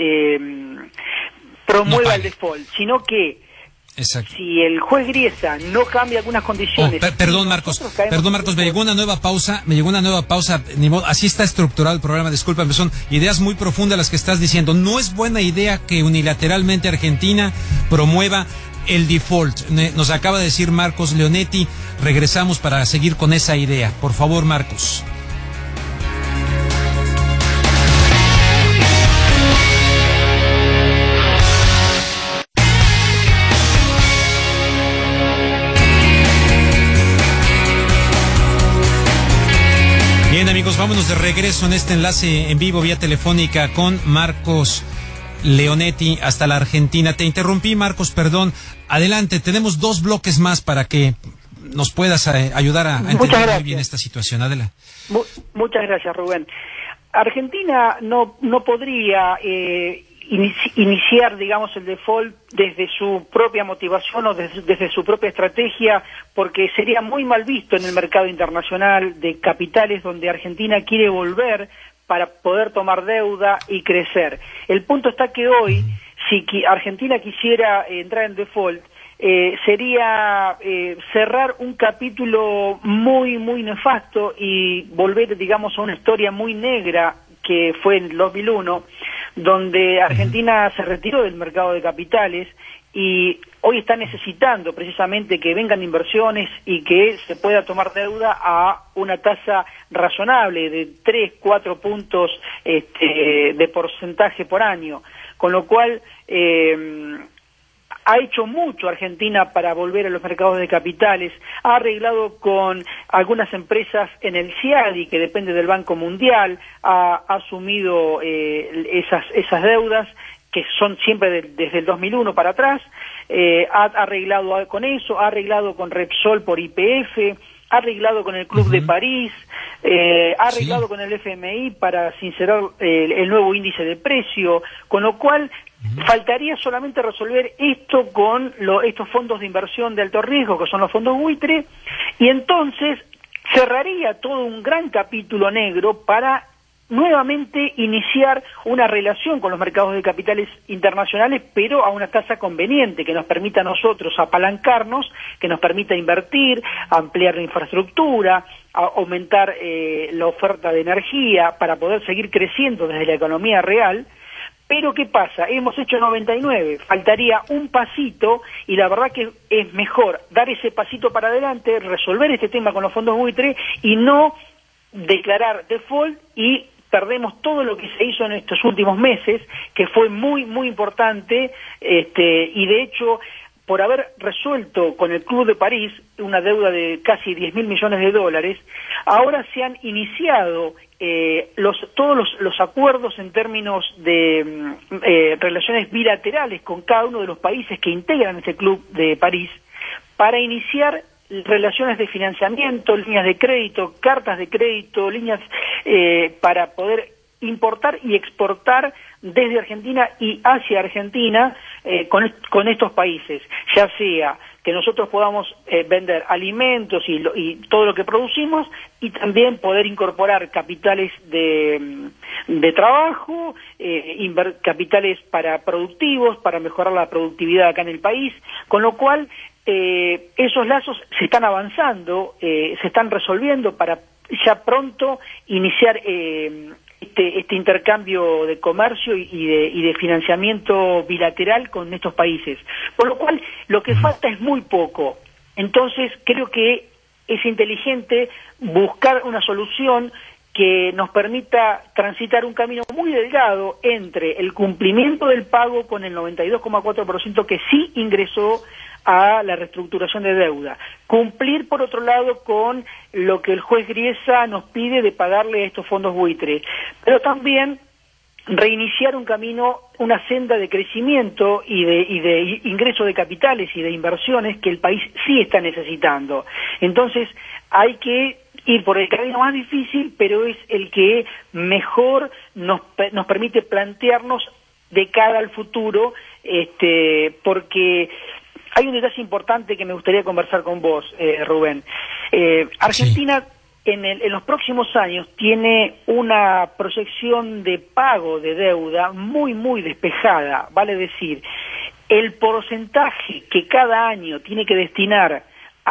promueva el default, sino que exacto. Si el juez Griesa no cambia algunas condiciones... Perdón, Marcos, me llegó una nueva pausa, ni modo, así está estructurado el programa, discúlpame, son ideas muy profundas las que estás diciendo. No es buena idea que unilateralmente Argentina promueva el default. Nos acaba de decir Marcos Leonetti, regresamos para seguir con esa idea. Por favor, Marcos. Bien, amigos, vámonos de regreso en este enlace en vivo vía telefónica con Marcos Leonetti hasta la Argentina. Te interrumpí, Marcos, perdón. Adelante, tenemos 2 bloques más para que nos puedas ayudar a entender muy bien esta situación. Adelante. Muchas gracias, Rubén. Argentina no podría iniciar, digamos, el default desde su propia motivación o desde su propia estrategia, porque sería muy mal visto en el mercado internacional de capitales donde Argentina quiere volver para poder tomar deuda y crecer. El punto está que hoy, si Argentina quisiera entrar en default, sería cerrar un capítulo muy, muy nefasto y volver, digamos, a una historia muy negra que fue en el 2001, donde Argentina se retiró del mercado de capitales y hoy está necesitando precisamente que vengan inversiones y que se pueda tomar deuda a una tasa razonable de 3-4 puntos de porcentaje por año, con lo cual ha hecho mucho Argentina para volver a los mercados de capitales, ha arreglado con algunas empresas en el CIADI, que depende del Banco Mundial, ha asumido esas deudas, que son siempre desde el 2001 para atrás, ha arreglado con eso, ha arreglado con Repsol por YPF, ha arreglado con el Club de París, ha arreglado con el FMI para sincerar el nuevo índice de precio, con lo cual faltaría solamente resolver esto con estos fondos de inversión de alto riesgo, que son los fondos buitre, y entonces cerraría todo un gran capítulo negro para nuevamente iniciar una relación con los mercados de capitales internacionales, pero a una tasa conveniente, que nos permita a nosotros apalancarnos, que nos permita invertir, ampliar la infraestructura, aumentar la oferta de energía para poder seguir creciendo desde la economía real. Pero ¿qué pasa? Hemos hecho 99, faltaría un pasito y la verdad que es mejor dar ese pasito para adelante, resolver este tema con los fondos buitre y no declarar default y perdemos todo lo que se hizo en estos últimos meses, que fue muy, muy importante, y de hecho, por haber resuelto con el Club de París una deuda de casi 10.000 millones de dólares, ahora se han iniciado todos los acuerdos en términos de relaciones bilaterales con cada uno de los países que integran ese Club de París para iniciar relaciones de financiamiento, líneas de crédito, cartas de crédito, líneas para poder importar y exportar desde Argentina y hacia Argentina con estos países, ya sea que nosotros podamos vender alimentos y todo lo que producimos y también poder incorporar capitales de trabajo, capitales para productivos, para mejorar la productividad acá en el país, con lo cual esos lazos se están avanzando, se están resolviendo para ya pronto iniciar este intercambio de comercio y de financiamiento bilateral con estos países. Por lo cual, lo que falta es muy poco. Entonces, creo que es inteligente buscar una solución que nos permita transitar un camino muy delgado entre el cumplimiento del pago con el 92,4% que sí ingresó a la reestructuración de deuda, cumplir por otro lado con lo que el juez Griesa nos pide de pagarle a estos fondos buitre, pero también reiniciar un camino, una senda de crecimiento y de ingreso de capitales y de inversiones que el país sí está necesitando. Entonces hay que ir por el camino más difícil, pero es el que mejor nos permite plantearnos de cara al futuro, porque hay un detalle importante que me gustaría conversar con vos, Rubén. Argentina en los próximos años tiene una proyección de pago de deuda muy, muy despejada, vale decir, el porcentaje que cada año tiene que destinar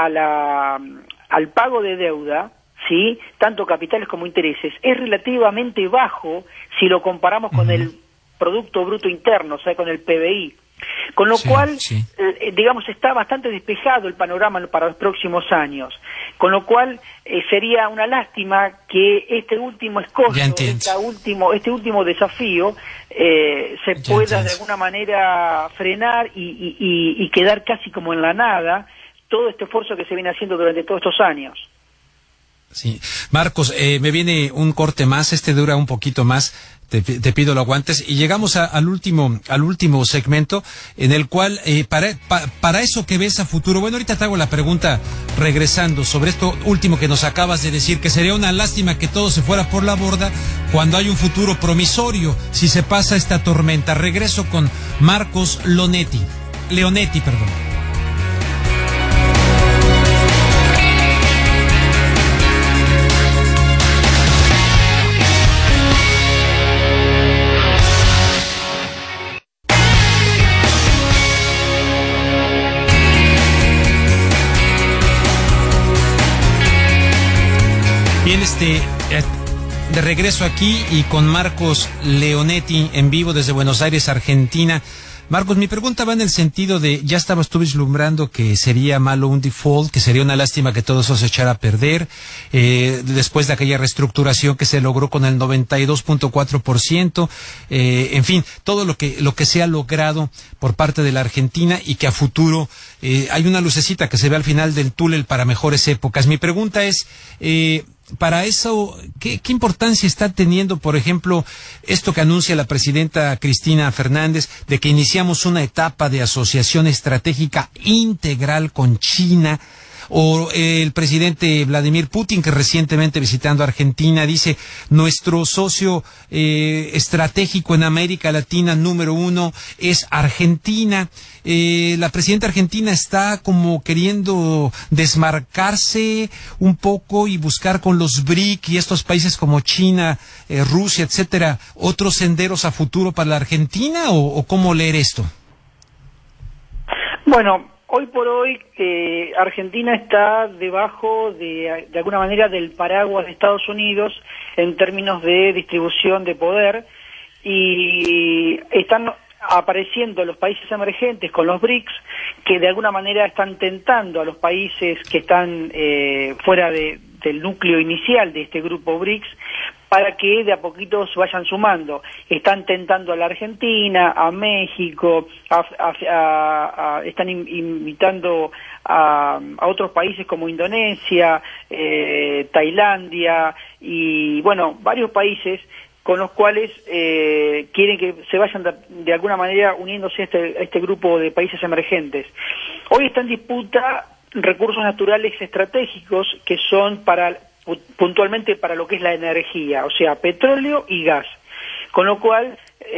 al pago de deuda, ¿sí?, tanto capitales como intereses, es relativamente bajo si lo comparamos con el Producto Bruto Interno, o sea, con el PBI. Con lo cual, digamos, está bastante despejado el panorama para los próximos años. Con lo cual, sería una lástima que este último escollo, este último desafío, se pueda de alguna manera frenar y quedar casi como en la nada todo este esfuerzo que se viene haciendo durante todos estos años. Sí, Marcos, me viene un corte más, dura un poquito más, te pido lo aguantes, y llegamos al último segmento, en el cual, para eso que ves a futuro, bueno, ahorita te hago la pregunta regresando sobre esto último que nos acabas de decir, que sería una lástima que todo se fuera por la borda cuando hay un futuro promisorio, si se pasa esta tormenta. Regreso con Marcos Leonetti, perdón. Bien, de regreso aquí y con Marcos Leonetti en vivo desde Buenos Aires, Argentina. Marcos, mi pregunta va en el sentido de, ya estabas tú vislumbrando que sería malo un default, que sería una lástima que todo eso se echara a perder, después de aquella reestructuración que se logró con el 92.4%, en fin, todo lo que se ha logrado por parte de la Argentina y que a futuro hay una lucecita que se ve al final del túnel para mejores épocas. Mi pregunta es, para eso, ¿qué importancia está teniendo, por ejemplo, esto que anuncia la presidenta Cristina Fernández, de que iniciamos una etapa de asociación estratégica integral con China? O el presidente Vladimir Putin, que recientemente visitando Argentina dice, nuestro socio estratégico en América Latina número 1 es Argentina. La presidenta argentina está como queriendo desmarcarse un poco y buscar con los BRIC y estos países como China, Rusia, etcétera, otros senderos a futuro para la Argentina, o ¿cómo leer esto? Bueno, hoy por hoy Argentina está debajo de alguna manera del paraguas de Estados Unidos en términos de distribución de poder, y están apareciendo los países emergentes con los BRICS, que de alguna manera están tentando a los países que están fuera del núcleo inicial de este grupo BRICS para que de a poquito se vayan sumando. Están tentando a la Argentina, a México, están invitando a otros países como Indonesia, Tailandia y, bueno, varios países con los cuales quieren que se vayan de alguna manera uniéndose a este grupo de países emergentes. Hoy está en disputa recursos naturales estratégicos que son puntualmente para lo que es la energía, o sea, petróleo y gas, con lo cual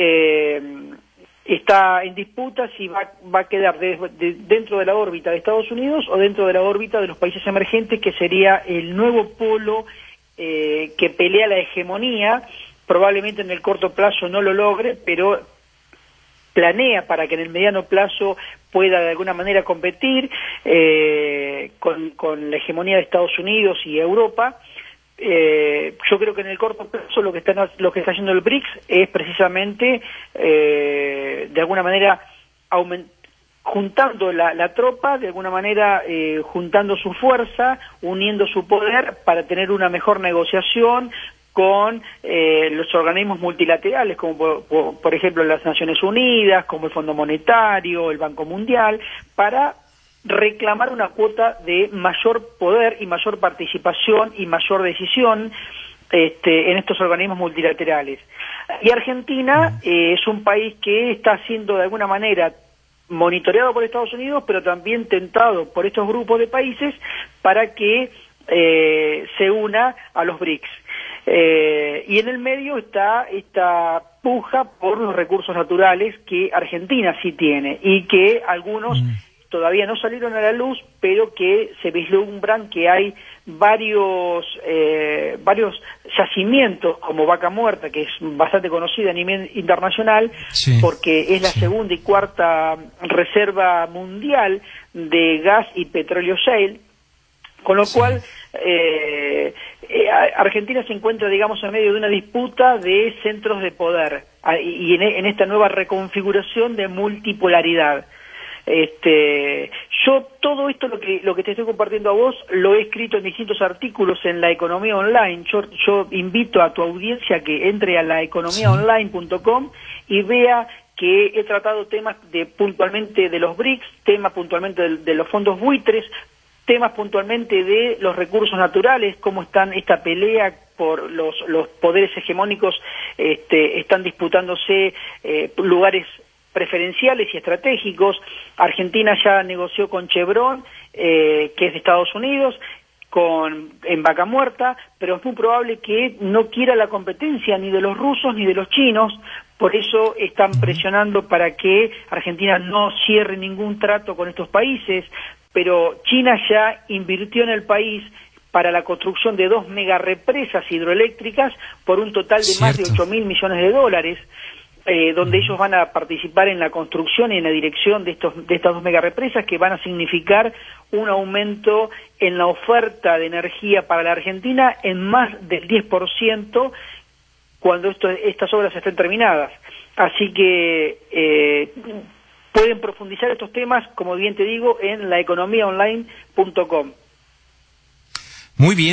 está en disputa si va a quedar dentro de la órbita de Estados Unidos o dentro de la órbita de los países emergentes, que sería el nuevo polo que pelea la hegemonía. Probablemente en el corto plazo no lo logre, pero planea para que en el mediano plazo pueda de alguna manera competir con la hegemonía de Estados Unidos y Europa. Yo creo que en el corto plazo lo que está haciendo el BRICS es precisamente de alguna manera juntando la tropa, de alguna manera juntando su fuerza, uniendo su poder para tener una mejor negociación con los organismos multilaterales, como por ejemplo las Naciones Unidas, como el Fondo Monetario, el Banco Mundial, para reclamar una cuota de mayor poder y mayor participación y mayor decisión en estos organismos multilaterales. Y Argentina es un país que está siendo de alguna manera monitoreado por Estados Unidos, pero también tentado por estos grupos de países para que se una a los BRICS. Y en el medio está esta puja por los recursos naturales que Argentina sí tiene y que algunos todavía no salieron a la luz, pero que se vislumbran que hay varios yacimientos como Vaca Muerta, que es bastante conocida a nivel internacional, sí, porque es la segunda y cuarta reserva mundial de gas y petróleo shale, con lo cual Argentina se encuentra, digamos, en medio de una disputa de centros de poder y en esta nueva reconfiguración de multipolaridad. Yo todo esto lo que te estoy compartiendo a vos lo he escrito en distintos artículos en La Economía Online. Yo invito a tu audiencia que entre a laeconomiaonline.com y vea que he tratado temas puntualmente de los BRICS, temas puntualmente de los fondos buitres, temas puntualmente de los recursos naturales, cómo están esta pelea por los poderes hegemónicos, están disputándose lugares preferenciales y estratégicos. Argentina ya negoció con Chevron, que es de Estados Unidos, en Vaca Muerta, pero es muy probable que no quiera la competencia ni de los rusos ni de los chinos. Por eso están presionando para que Argentina no cierre ningún trato con estos países, pero China ya invirtió en el país para la construcción de 2 megarepresas hidroeléctricas por un total de más de 8.000 millones de dólares, donde ellos van a participar en la construcción y en la dirección de estas 2 megarepresas, que van a significar un aumento en la oferta de energía para la Argentina en más del 10% cuando estas obras estén terminadas. Así que pueden profundizar estos temas, como bien te digo, en laeconomiaonline.com. Muy bien,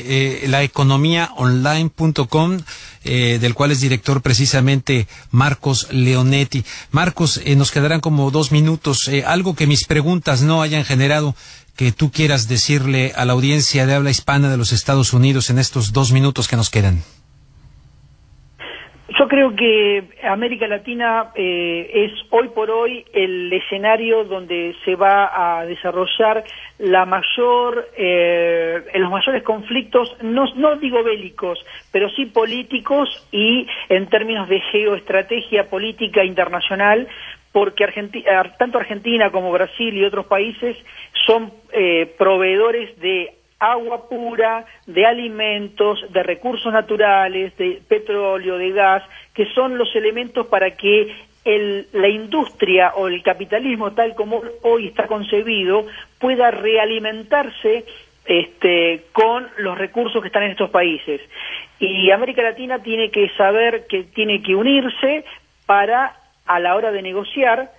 laeconomiaonline.com, del cual es director precisamente Marcos Leonetti. Marcos, nos quedarán como 2 minutos. Algo que mis preguntas no hayan generado, que tú quieras decirle a la audiencia de habla hispana de los Estados Unidos en estos 2 minutos que nos quedan. Yo creo que América Latina es hoy por hoy el escenario donde se va a desarrollar los mayores conflictos, no digo bélicos, pero sí políticos y en términos de geoestrategia política internacional, porque tanto Argentina como Brasil y otros países son proveedores de agua pura, de alimentos, de recursos naturales, de petróleo, de gas, que son los elementos para que la industria o el capitalismo tal como hoy está concebido pueda realimentarse con los recursos que están en estos países. Y América Latina tiene que saber que tiene que unirse para, a la hora de negociar,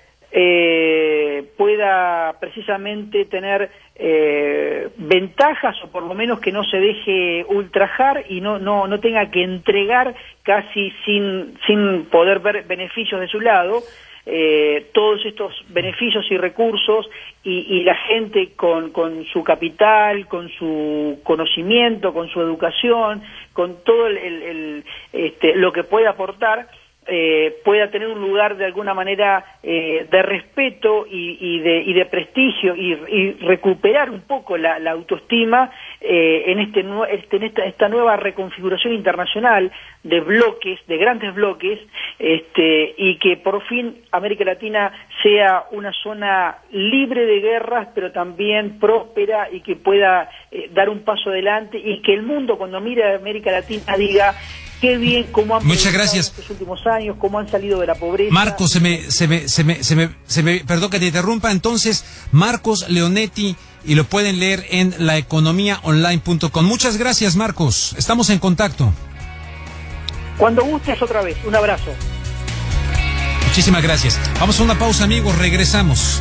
pueda precisamente tener ventajas, o por lo menos que no se deje ultrajar y no tenga que entregar casi sin poder ver beneficios de su lado, todos estos beneficios y recursos y la gente con su capital, con su conocimiento, con su educación, con todo lo que puede aportar, pueda tener un lugar de alguna manera de respeto y de prestigio y recuperar un poco la autoestima en esta nueva reconfiguración internacional de bloques, de grandes bloques, y que por fin América Latina sea una zona libre de guerras, pero también próspera, y que pueda dar un paso adelante, y que el mundo, cuando mire a América Latina, diga: qué bien cómo han Muchas gracias. Estos últimos años, cómo han salido de la pobreza. Marcos, perdón que te interrumpa. Entonces, Marcos Leonetti, y lo pueden leer en laeconomiaonline.com. Muchas gracias, Marcos. Estamos en contacto. Cuando gustes, otra vez. Un abrazo. Muchísimas gracias. Vamos a una pausa, amigos. Regresamos.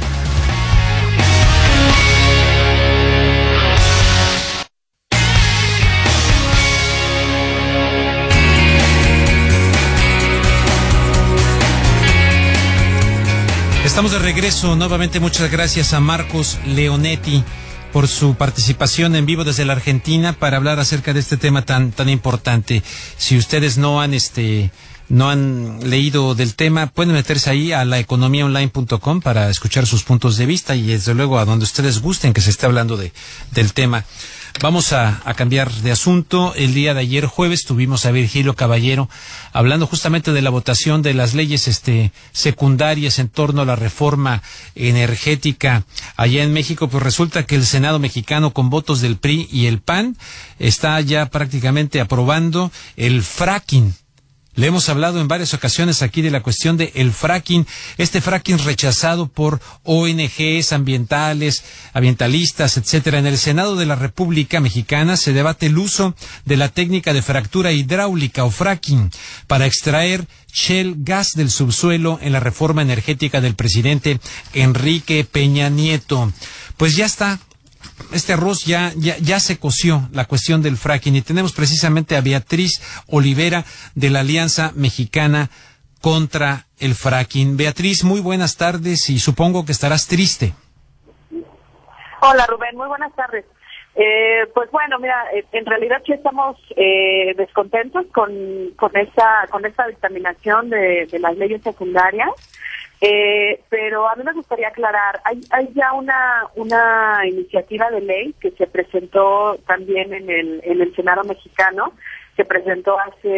Estamos de regreso. Nuevamente, muchas gracias a Marcos Leonetti por su participación en vivo desde la Argentina para hablar acerca de este tema tan importante. Si ustedes no han leído del tema, pueden meterse ahí a laeconomiaonline.com para escuchar sus puntos de vista, y desde luego a donde ustedes gusten que se esté hablando del tema. Vamos a cambiar de asunto. El día de ayer jueves tuvimos a Virgilio Caballero hablando justamente de la votación de las leyes secundarias en torno a la reforma energética allá en México. Pues resulta que el Senado mexicano, con votos del PRI y el PAN, está ya prácticamente aprobando el fracking. Le hemos hablado en varias ocasiones aquí de la cuestión de el fracking, este fracking rechazado por ONGs ambientalistas, etcétera. En el Senado de la República Mexicana se debate el uso de la técnica de fractura hidráulica o fracking para extraer shale gas del subsuelo en la reforma energética del presidente Enrique Peña Nieto. Pues ya está. Este arroz ya se coció, la cuestión del fracking, y tenemos precisamente a Beatriz Olivera de la Alianza Mexicana contra el Fracking. Beatriz, muy buenas tardes y supongo que estarás triste. Hola Rubén, muy buenas tardes. Pues bueno, mira, en realidad sí estamos descontentos con esta dictaminación de las leyes secundarias. Pero a mí me gustaría aclarar, hay ya una iniciativa de ley que se presentó también en el Senado mexicano, se presentó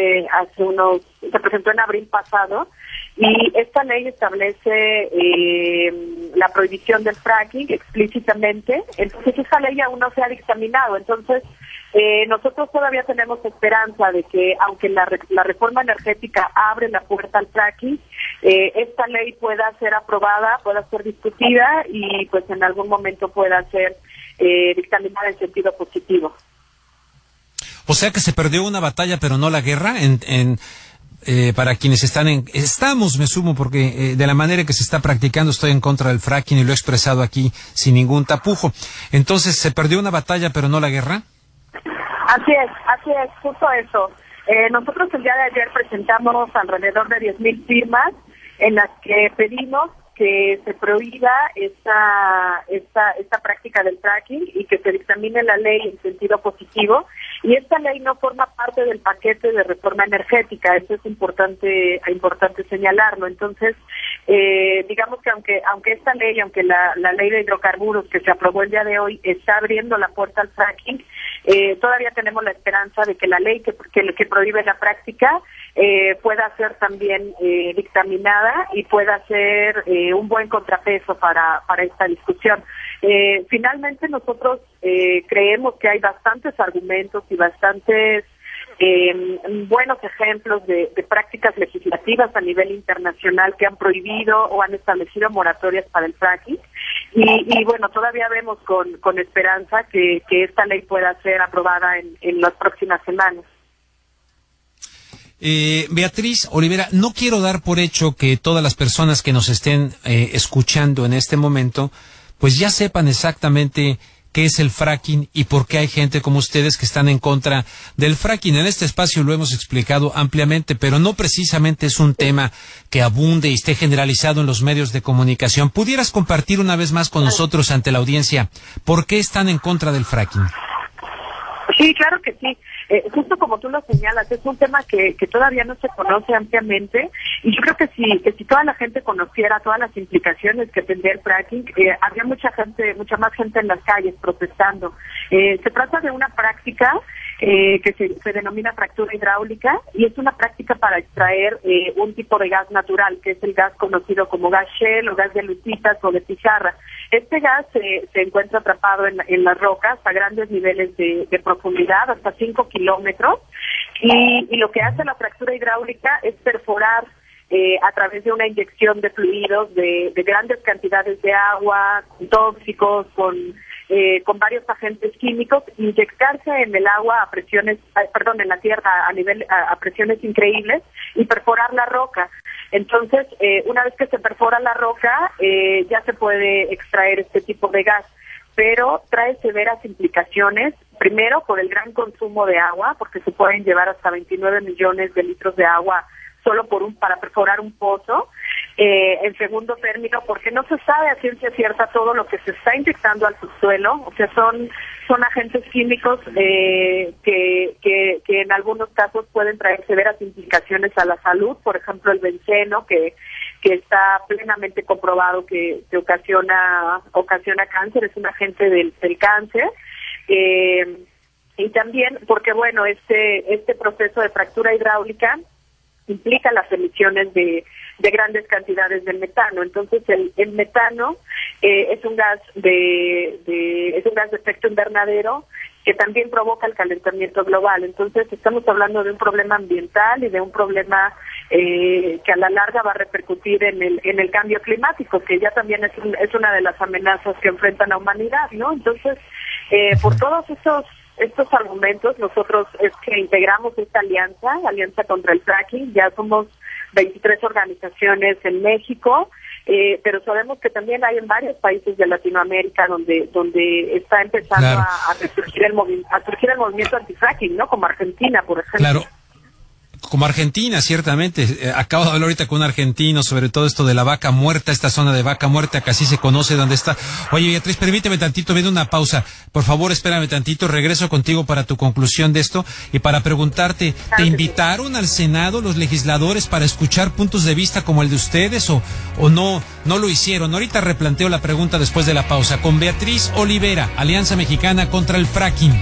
en abril pasado, y esta ley establece la prohibición del fracking explícitamente. Entonces esta ley aún no se ha dictaminado, entonces nosotros todavía tenemos esperanza de que, aunque la reforma energética abre la puerta al fracking, esta ley pueda ser aprobada, pueda ser discutida y pues en algún momento pueda ser dictaminada en sentido positivo. O sea que se perdió una batalla pero no la guerra para quienes estamos, me sumo, porque de la manera que se está practicando estoy en contra del fracking y lo he expresado aquí sin ningún tapujo. Entonces, ¿se perdió una batalla pero no la guerra? Así es, justo eso. Nosotros el día de ayer presentamos alrededor de 10,000 firmas en las que pedimos que se prohíba esta práctica del fracking y que se dictamine la ley en sentido positivo. Y esta ley no forma parte del paquete de reforma energética, eso es importante señalarlo. Entonces, digamos que aunque esta ley, aunque la ley de hidrocarburos que se aprobó el día de hoy está abriendo la puerta al fracking, todavía tenemos la esperanza de que la ley que prohíbe la práctica pueda ser también dictaminada y pueda ser un buen contrapeso para esta discusión. Finalmente nosotros creemos que hay bastantes argumentos y bastantes buenos ejemplos de prácticas legislativas a nivel internacional que han prohibido o han establecido moratorias para el fracking y bueno, todavía vemos con esperanza que esta ley pueda ser aprobada en las próximas semanas. Beatriz Olivera, no quiero dar por hecho que todas las personas que nos estén escuchando en este momento pues ya sepan exactamente qué es el fracking y por qué hay gente como ustedes que están en contra del fracking. En este espacio lo hemos explicado ampliamente, pero no precisamente es un tema que abunde y esté generalizado en los medios de comunicación. ¿Pudieras compartir una vez más con nosotros ante la audiencia por qué están en contra del fracking? Sí, claro que sí. Justo como tú lo señalas, es un tema que todavía no se conoce ampliamente y yo creo que si toda la gente conociera todas las implicaciones que tendría el fracking, habría mucha más gente en las calles protestando. Se trata de una práctica que se denomina fractura hidráulica y es una práctica para extraer un tipo de gas natural, que es el gas conocido como gas shale o gas de lucitas o de pizarra. Este gas se encuentra atrapado en las rocas a grandes niveles de profundidad, hasta 5 kilómetros, y lo que hace la fractura hidráulica es perforar a través de una inyección de fluidos de grandes cantidades de agua, tóxicos, con varios agentes químicos, inyectarse en el agua en la tierra a presiones increíbles y perforar la roca. Entonces, una vez que se perfora la roca, ya se puede extraer este tipo de gas, pero trae severas implicaciones, primero por el gran consumo de agua, porque se pueden llevar hasta 29 millones de litros de agua solo para perforar un pozo. En segundo término, porque no se sabe a ciencia cierta todo lo que se está inyectando al subsuelo, o sea, son agentes químicos que en algunos casos pueden traer severas implicaciones a la salud, por ejemplo el benceno, que está plenamente comprobado que ocasiona cáncer, es un agente del cáncer. y también porque, bueno, este proceso de fractura hidráulica implica las emisiones de grandes cantidades de metano. Entonces el metano es un gas de efecto invernadero que también provoca el calentamiento global. Entonces estamos hablando de un problema ambiental y de un problema que a la larga va a repercutir en el cambio climático, que ya también es una de las amenazas que enfrenta la humanidad, ¿no? Entonces, por todos estos argumentos, nosotros es que integramos esta alianza contra el fracking. Ya somos 23 organizaciones en México, pero sabemos que también hay en varios países de Latinoamérica donde está empezando a surgir el movimiento anti-fracking, ¿no? Como Argentina, por ejemplo. Claro. Como Argentina, ciertamente. Acabo de hablar ahorita con un argentino sobre todo esto de la vaca muerta, esta zona de vaca muerta que así se conoce donde está. Oye, Beatriz, permíteme tantito, viene una pausa. Por favor, espérame tantito, regreso contigo para tu conclusión de esto y para preguntarte, ¿te invitaron al Senado los legisladores para escuchar puntos de vista como el de ustedes o no lo hicieron? Ahorita replanteo la pregunta después de la pausa con Beatriz Olivera, Alianza Mexicana contra el Fracking.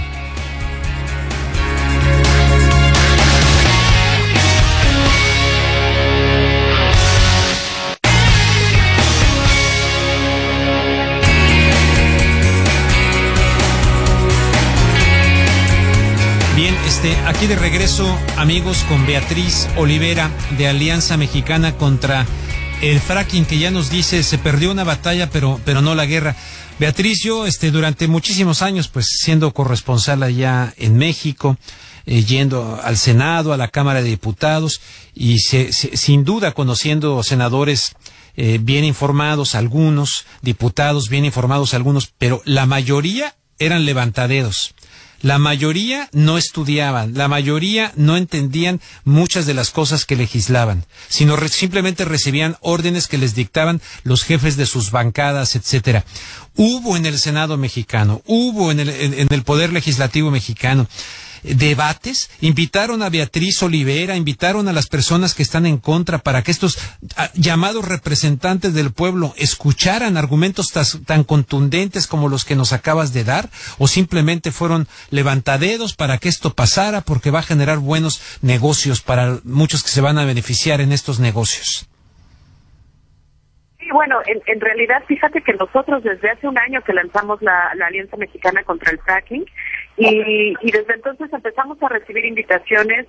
Bien, aquí de regreso, amigos, con Beatriz Olivera de Alianza Mexicana contra el fracking, que ya nos dice se perdió una batalla, pero no la guerra. Beatriz, yo durante muchísimos años, pues siendo corresponsal allá en México, yendo al Senado, a la Cámara de Diputados, y sin duda conociendo senadores bien informados, algunos diputados bien informados, algunos, pero la mayoría eran levantadedos. La mayoría no estudiaban, la mayoría no entendían muchas de las cosas que legislaban, sino simplemente recibían órdenes que les dictaban los jefes de sus bancadas, etcétera. Hubo en el Senado mexicano, hubo en el Poder Legislativo mexicano debates, invitaron a Beatriz Olivera, invitaron a las personas que están en contra para que estos llamados representantes del pueblo escucharan argumentos tan contundentes como los que nos acabas de dar, o simplemente fueron levantadedos para que esto pasara porque va a generar buenos negocios para muchos que se van a beneficiar en estos negocios. Sí, bueno, en realidad, fíjate que nosotros desde hace un año que lanzamos la Alianza Mexicana contra el Fracking, y desde entonces empezamos a recibir invitaciones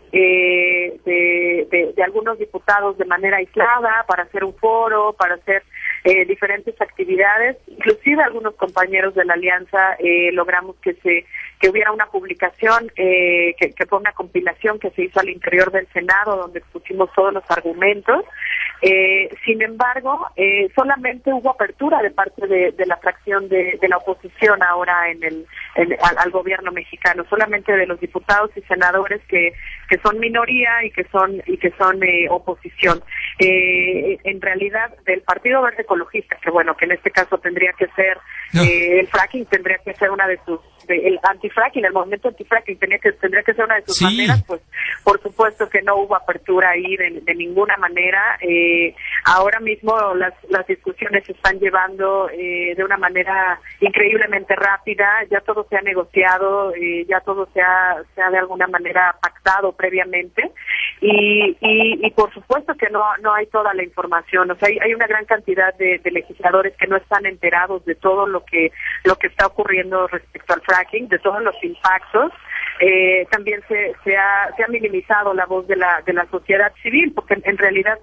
de algunos diputados de manera aislada para hacer un foro, para hacer diferentes actividades. Inclusive algunos compañeros de la Alianza logramos que hubiera una publicación, que fue una compilación que se hizo al interior del Senado, donde expusimos todos los argumentos. Sin embargo, solamente hubo apertura de parte de la fracción de la oposición ahora al gobierno mexicano, solamente de los diputados y senadores que son minoría y que son oposición. En realidad, del Partido Verde Ecologista, que en este caso tendría que ser el fracking, tendría que ser una de sus el antifracking, el movimiento antifracking tendría que ser una de sus banderas, pues por supuesto que no hubo apertura ahí de ninguna manera. Ahora mismo las discusiones se están llevando de una manera increíblemente rápida, ya todo se ha negociado, ya todo se ha de alguna manera pactado previamente, y por supuesto que no hay toda la información. O sea, hay una gran cantidad de legisladores que no están enterados de todo lo que está ocurriendo respecto al fracking, de todos los impactos. También se ha minimizado la voz de la sociedad civil, porque en realidad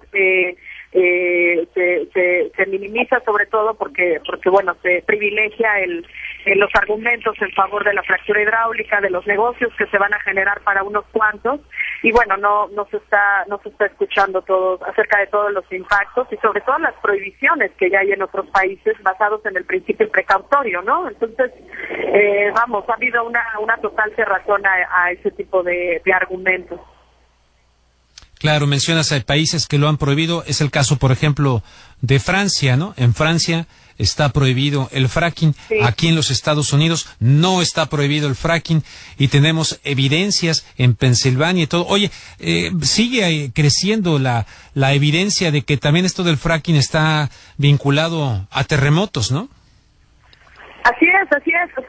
se minimiza sobre todo porque se privilegia los argumentos en favor de la fractura hidráulica, de los negocios que se van a generar para unos cuantos, y no se está escuchando todo acerca de todos los impactos y sobre todo las prohibiciones que ya hay en otros países basados en el principio precautorio, ¿no? Entonces, ha habido una total cerrazón a ese tipo de argumentos. Claro, mencionas hay países que lo han prohibido, es el caso, por ejemplo, de Francia, ¿no? En Francia está prohibido el fracking, sí. Aquí en los Estados Unidos no está prohibido el fracking y tenemos evidencias en Pensilvania y todo. Oye, sigue creciendo la evidencia de que también esto del fracking está vinculado a terremotos, ¿no? Así es, o sea,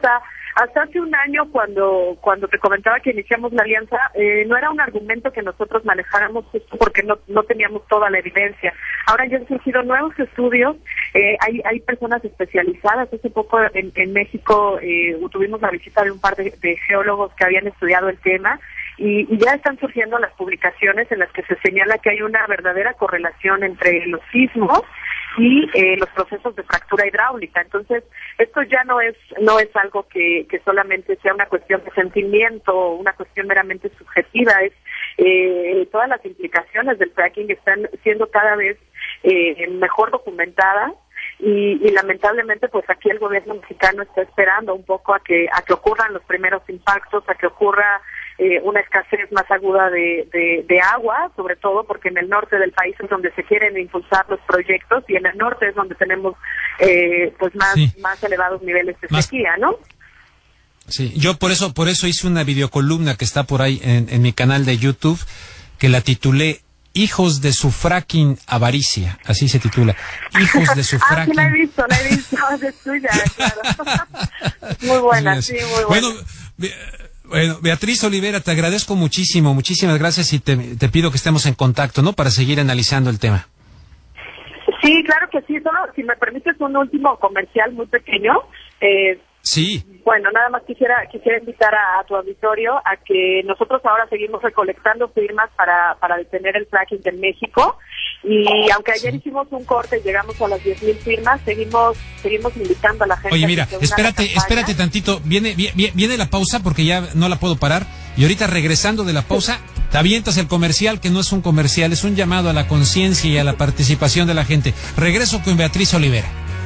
hasta hace un año, cuando te comentaba que iniciamos la alianza, no era un argumento que nosotros manejáramos justo porque no teníamos toda la evidencia. Ahora ya han surgido nuevos estudios, hay personas especializadas. Hace poco en México tuvimos la visita de un par de geólogos que habían estudiado el tema, y ya están surgiendo las publicaciones en las que se señala que hay una verdadera correlación entre los sismos y los procesos de fractura hidráulica. Entonces, esto ya no es algo que solamente sea una cuestión de sentimiento o una cuestión meramente subjetiva. Todas las implicaciones del fracking están siendo cada vez mejor documentadas, y lamentablemente pues aquí el gobierno mexicano está esperando un poco a que ocurran los primeros impactos, a que ocurra una escasez más aguda de agua, sobre todo porque en el norte del país es donde se quieren impulsar los proyectos, y en el norte es donde tenemos pues más elevados niveles de sequía, ¿no? Sí, yo por eso hice una videocolumna que está por ahí en mi canal de YouTube, que la titulé Hijos de su fracking avaricia, así se titula. Hijos de su fracking. Sí, la he visto, es tuya, claro. Muy buena, sí, muy buena. Bueno, Beatriz Olivera, te agradezco muchísimo, muchísimas gracias, y te pido que estemos en contacto, ¿no?, para seguir analizando el tema. Sí, claro que sí. Solo, si me permites, un último comercial muy pequeño. Sí. Bueno, nada más quisiera invitar a tu auditorio a que nosotros ahora seguimos recolectando firmas para detener el fracking en México, y aunque ayer hicimos un corte y llegamos a las 10,000 firmas, seguimos invitando a la gente. Oye, mira, espérate tantito, viene la pausa porque ya no la puedo parar, y ahorita regresando de la pausa te avientas el comercial, que no es un comercial, es un llamado a la conciencia y a la participación de la gente. Regreso con Beatriz Olivera.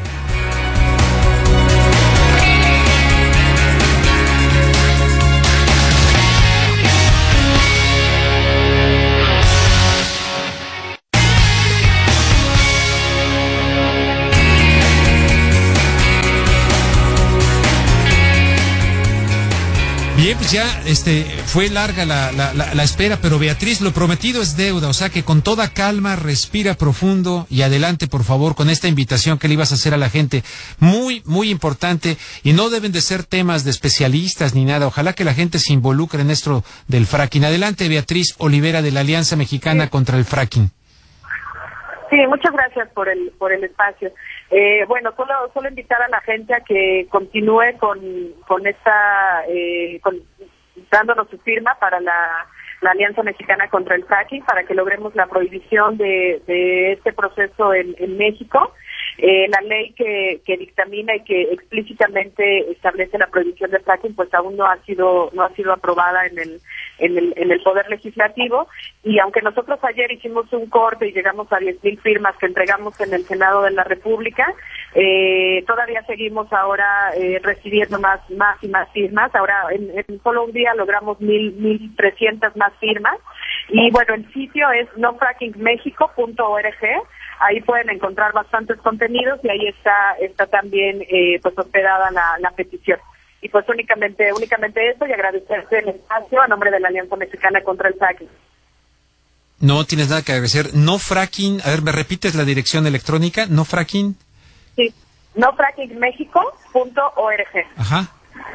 Bien, pues ya fue larga la espera, pero Beatriz, lo prometido es deuda, o sea que con toda calma, respira profundo y adelante, por favor, con esta invitación que le ibas a hacer a la gente. Muy, muy importante, y no deben de ser temas de especialistas ni nada. Ojalá que la gente se involucre en esto del fracking. Adelante, Beatriz Olivera, de la Alianza Mexicana contra el Fracking. Sí, muchas gracias por el espacio. Bueno, solo invitar a la gente a que continúe con esta, dándonos su firma para la Alianza Mexicana contra el Fracking, para que logremos la prohibición de este proceso en México. La ley que dictamina y que explícitamente establece la prohibición del fracking, pues aún no ha sido aprobada en el Poder Legislativo, y aunque nosotros ayer hicimos un corte y llegamos a 10,000 firmas que entregamos en el Senado de la República, todavía seguimos ahora recibiendo más y más firmas. Ahora en solo un día logramos 1,300 más firmas, y bueno, el sitio es nofrackingmexico.org. Ahí pueden encontrar bastantes contenidos, y ahí está también pues hospedada la petición. Y pues únicamente eso, y agradecerte el espacio a nombre de la Alianza Mexicana contra el Fracking. No tienes nada que agradecer. No fracking, a ver, ¿me repites la dirección electrónica? No fracking. Sí, nofrackingmexico.org. Ajá.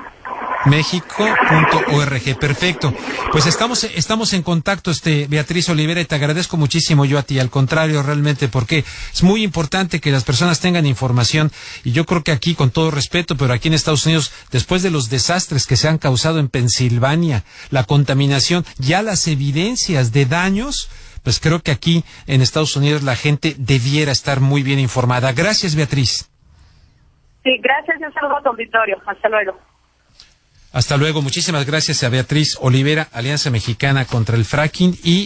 México.org, perfecto. Pues estamos en contacto, Beatriz Olivera, y te agradezco muchísimo yo a ti, al contrario, realmente, porque es muy importante que las personas tengan información, y yo creo que aquí, con todo respeto, pero aquí en Estados Unidos, después de los desastres que se han causado en Pensilvania, la contaminación, ya las evidencias de daños, pues creo que aquí en Estados Unidos la gente debiera estar muy bien informada. Gracias, Beatriz. Sí, gracias, y un saludo a tu auditorio. Hasta luego. Hasta luego. Muchísimas gracias a Beatriz Olivera, Alianza Mexicana contra el Fracking, y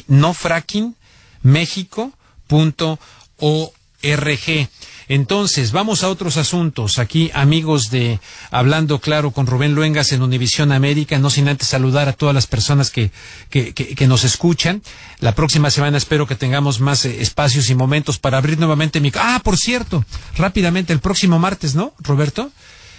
nofrackingmexico.org. Entonces, vamos a otros asuntos. Aquí, amigos de Hablando Claro con Rubén Luengas en Univisión América, no sin antes saludar a todas las personas que nos escuchan. La próxima semana espero que tengamos más espacios y momentos para abrir nuevamente por cierto, rápidamente, el próximo martes, ¿no, Roberto?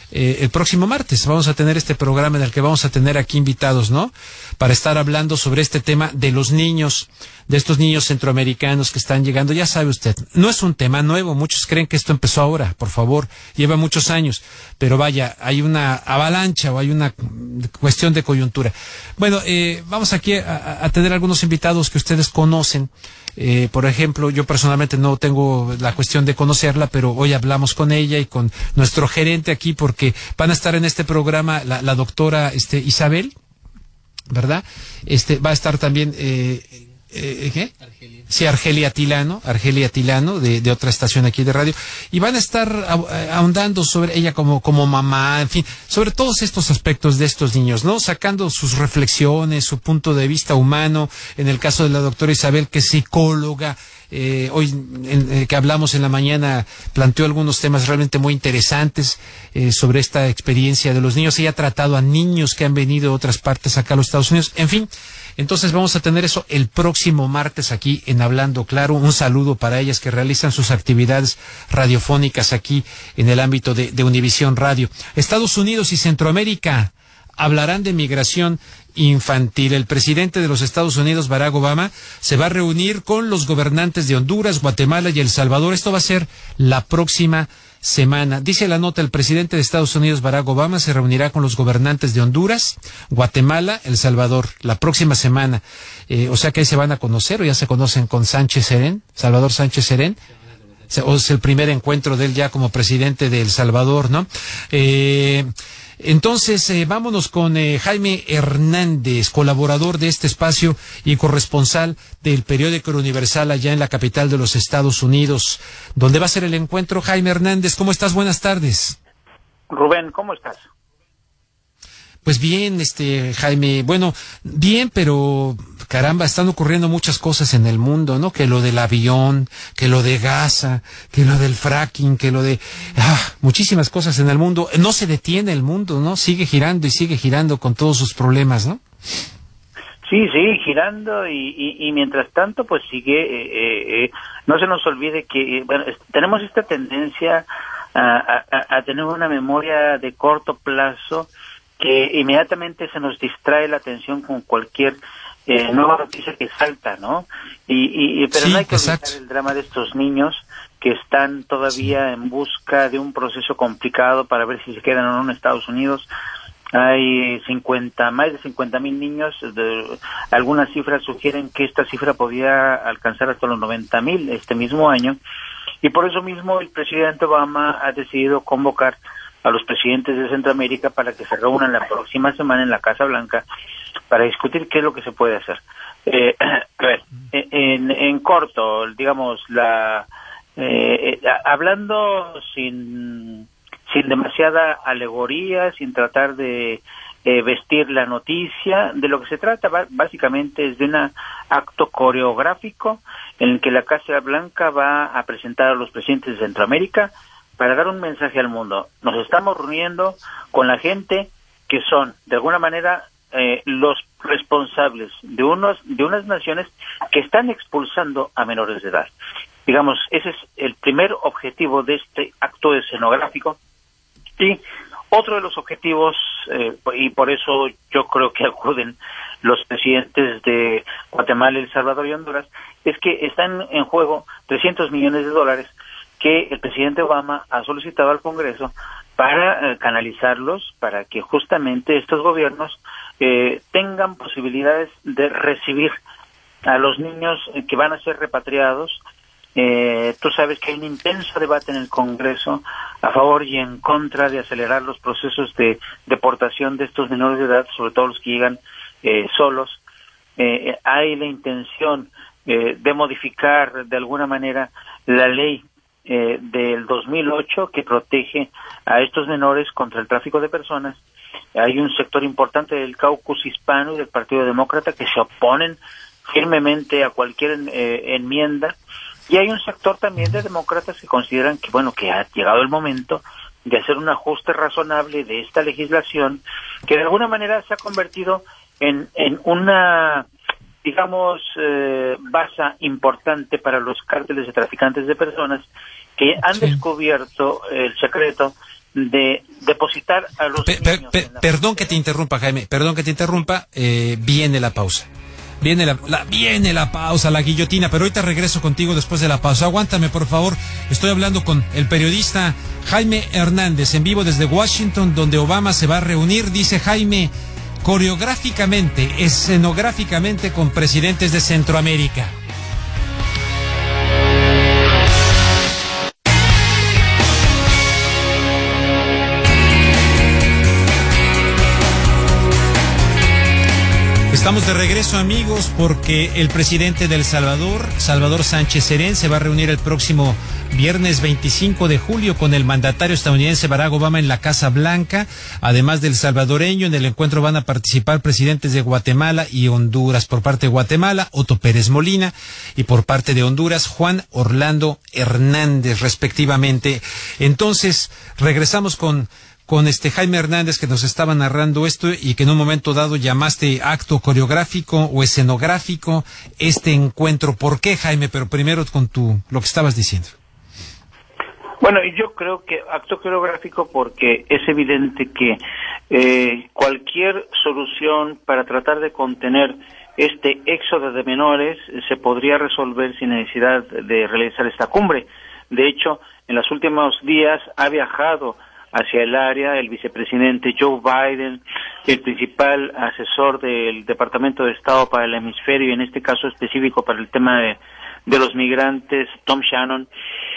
el próximo martes. Vamos a tener este programa en el que vamos a tener aquí invitados, ¿no? Para estar hablando sobre este tema de los niños, de estos niños centroamericanos que están llegando. Ya sabe usted, no es un tema nuevo. Muchos creen que esto empezó ahora, por favor. Lleva muchos años. Pero vaya, hay una avalancha o hay una cuestión de coyuntura. Bueno, vamos aquí a tener algunos invitados que ustedes conocen. Por ejemplo, yo personalmente no tengo la cuestión de conocerla, pero hoy hablamos con ella y con nuestro gerente aquí porque van a estar en este programa la doctora Isabel, ¿verdad? Va a estar también ¿qué? Sí, Argelia Tilano de otra estación aquí de radio, y van a estar ahondando sobre ella como mamá, en fin, sobre todos estos aspectos de estos niños, ¿no? Sacando sus reflexiones, su punto de vista humano, en el caso de la doctora Isabel, que es psicóloga. Hoy que hablamos en la mañana planteó algunos temas realmente muy interesantes sobre esta experiencia de los niños. Ella ha tratado a niños que han venido de otras partes acá a los Estados Unidos, en fin. Entonces vamos a tener eso el próximo martes aquí en Hablando Claro. Un saludo para ellas que realizan sus actividades radiofónicas aquí en el ámbito de Univisión Radio. Estados Unidos y Centroamérica hablarán de migración infantil. El presidente de los Estados Unidos, Barack Obama, se va a reunir con los gobernantes de Honduras, Guatemala y El Salvador. Esto va a ser la próxima semana. Dice la nota, el presidente de Estados Unidos, Barack Obama, se reunirá con los gobernantes de Honduras, Guatemala, El Salvador, la próxima semana. O sea que ahí se van a conocer, o ya se conocen con Salvador Sánchez Serén. O es el primer encuentro de él ya como presidente de El Salvador, ¿no? Entonces, vámonos con Jaime Hernández, colaborador de este espacio y corresponsal del periódico El Universal allá en la capital de los Estados Unidos, donde va a ser el encuentro. Jaime Hernández, ¿cómo estás? Buenas tardes. Rubén, ¿cómo estás? Pues bien, Jaime, bueno, bien, pero caramba, están ocurriendo muchas cosas en el mundo, ¿no? Que lo del avión, que lo de Gaza, que lo del fracking, que lo de muchísimas cosas en el mundo. No se detiene el mundo, ¿no? Sigue girando y sigue girando con todos sus problemas, ¿no? Sí, sigue girando y mientras tanto, pues sigue. No se nos olvide que tenemos esta tendencia a tener una memoria de corto plazo que inmediatamente se nos distrae la atención con cualquier nueva noticia que salta, ¿no? Pero sí, no hay que olvidar el drama de estos niños que están todavía en busca de un proceso complicado para ver si se quedan o no en Estados Unidos. Hay más de 50,000 niños. Algunas cifras sugieren que esta cifra podía alcanzar hasta los 90,000 este mismo año. Y por eso mismo el presidente Obama ha decidido convocar a los presidentes de Centroamérica para que se reúnan la próxima semana en la Casa Blanca para discutir qué es lo que se puede hacer. En corto, digamos, hablando sin demasiada alegoría, sin tratar de vestir la noticia, de lo que se trata básicamente es de un acto coreográfico en el que la Casa Blanca va a presentar a los presidentes de Centroamérica para dar un mensaje al mundo. Nos estamos reuniendo con la gente que son, de alguna manera, los responsables de unas naciones que están expulsando a menores de edad. Digamos, ese es el primer objetivo de este acto escenográfico. Y otro de los objetivos, y por eso yo creo que acuden los presidentes de Guatemala, El Salvador y Honduras, es que están en juego $300 millones que el presidente Obama ha solicitado al Congreso para canalizarlos, para que justamente estos gobiernos tengan posibilidades de recibir a los niños que van a ser repatriados. Tú sabes que hay un intenso debate en el Congreso a favor y en contra de acelerar los procesos de deportación de estos menores de edad, sobre todo los que llegan solos. Hay la intención de modificar de alguna manera la ley del 2008 que protege a estos menores contra el tráfico de personas. Hay un sector importante del caucus hispano y del Partido Demócrata que se oponen firmemente a cualquier enmienda, y hay un sector también de demócratas que consideran que que ha llegado el momento de hacer un ajuste razonable de esta legislación que de alguna manera se ha convertido en una, digamos, base importante para los cárteles de traficantes de personas que han descubierto el secreto de depositar a los niños. Perdón que te interrumpa, Jaime, viene la pausa. Viene la pausa, la guillotina, pero ahorita regreso contigo después de la pausa. Aguántame, por favor. Estoy hablando con el periodista Jaime Hernández, en vivo desde Washington, donde Obama se va a reunir, dice Jaime, coreográficamente, escenográficamente con presidentes de Centroamérica. Estamos de regreso, amigos, porque el presidente de El Salvador, Salvador Sánchez Serén, se va a reunir el próximo viernes 25 de julio con el mandatario estadounidense Barack Obama en la Casa Blanca. Además del salvadoreño, en el encuentro van a participar presidentes de Guatemala y Honduras. Por parte de Guatemala, Otto Pérez Molina, y por parte de Honduras, Juan Orlando Hernández, respectivamente. Entonces, regresamos con Jaime Hernández, que nos estaba narrando esto y que en un momento dado llamaste acto coreográfico o escenográfico este encuentro. ¿Por qué, Jaime? Pero primero con lo que estabas diciendo. Bueno, yo creo que acto coreográfico porque es evidente que cualquier solución para tratar de contener este éxodo de menores se podría resolver sin necesidad de realizar esta cumbre. De hecho, en los últimos días ha viajado hacia el área el vicepresidente Joe Biden, el principal asesor del Departamento de Estado para el hemisferio, y en este caso específico para el tema de los migrantes, Tom Shannon,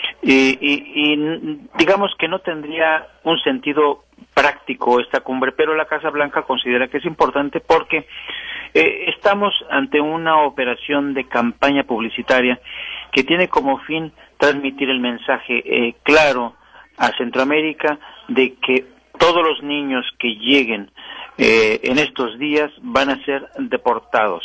y digamos que no tendría un sentido práctico esta cumbre, pero la Casa Blanca considera que es importante porque estamos ante una operación de campaña publicitaria que tiene como fin transmitir el mensaje claro a Centroamérica de que todos los niños que lleguen en estos días van a ser deportados.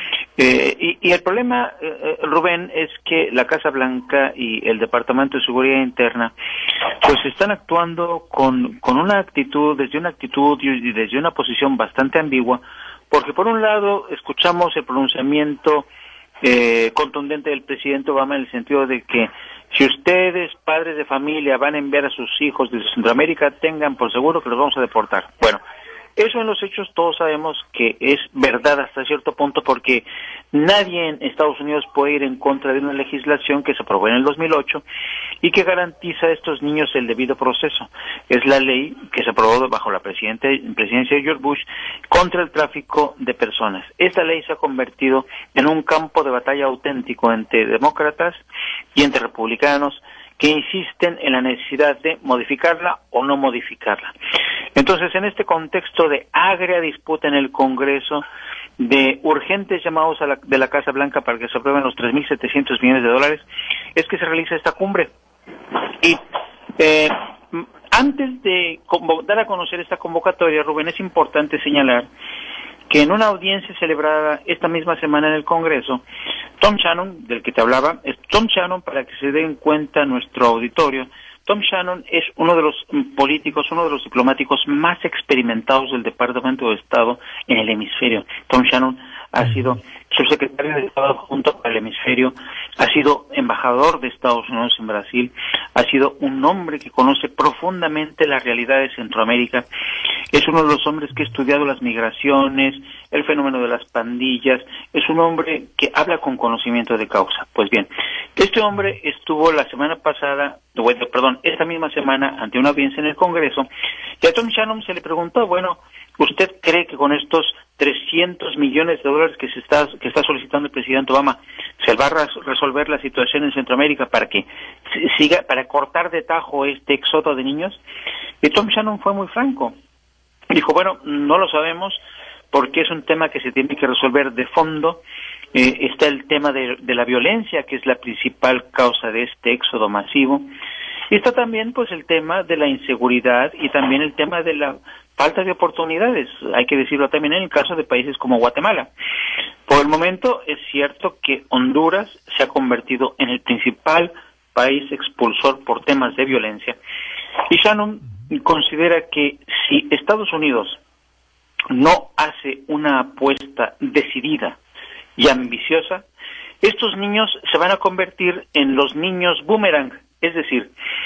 Y el problema, Rubén, es que la Casa Blanca y el Departamento de Seguridad Interna pues están actuando con una actitud y desde una posición bastante ambigua, porque por un lado escuchamos el pronunciamiento contundente del presidente Obama en el sentido de que si ustedes, padres de familia, van a enviar a sus hijos desde Centroamérica, tengan por seguro que los vamos a deportar. Bueno, eso en los hechos todos sabemos que es verdad hasta cierto punto, porque nadie en Estados Unidos puede ir en contra de una legislación que se aprobó en el 2008 y que garantiza a estos niños el debido proceso. Es la ley que se aprobó bajo la presidencia de George Bush contra el tráfico de personas. Esta ley se ha convertido en un campo de batalla auténtico entre demócratas y entre republicanos que insisten en la necesidad de modificarla o no modificarla. Entonces, en este contexto de agria disputa en el Congreso, de urgentes llamados de la Casa Blanca para que se aprueben los 3.700 millones de dólares, es que se realiza esta cumbre. Y antes de dar a conocer esta convocatoria, Rubén, es importante señalar que en una audiencia celebrada esta misma semana en el Congreso, Tom Shannon, del que te hablaba, es Tom Shannon, para que se den cuenta nuestro auditorio. Tom Shannon es uno de los políticos, uno de los diplomáticos más experimentados del Departamento de Estado en el hemisferio. Tom Shannon ha sido subsecretario de Estado adjunto para el hemisferio, ha sido embajador de Estados Unidos en Brasil, ha sido un hombre que conoce profundamente la realidad de Centroamérica, es uno de los hombres que ha estudiado las migraciones, el fenómeno de las pandillas, es un hombre que habla con conocimiento de causa. Pues bien, este hombre estuvo esta misma semana ante una audiencia en el Congreso, y a Tom Shannon se le preguntó, bueno, ¿usted cree que con estos 300 millones de dólares que está solicitando el presidente Obama se va a resolver la situación en Centroamérica para que para cortar de tajo este éxodo de niños? Y Tom Shannon fue muy franco. Dijo, bueno, no lo sabemos porque es un tema que se tiene que resolver de fondo. Está el tema de la violencia, que es la principal causa de este éxodo masivo. Y está también pues el tema de la inseguridad y también el tema de la falta de oportunidades, hay que decirlo también en el caso de países como Guatemala. Por el momento es cierto que Honduras se ha convertido en el principal país expulsor por temas de violencia, y Shannon considera que si Estados Unidos no hace una apuesta decidida y ambiciosa, estos niños se van a convertir en los niños boomerang, es decir,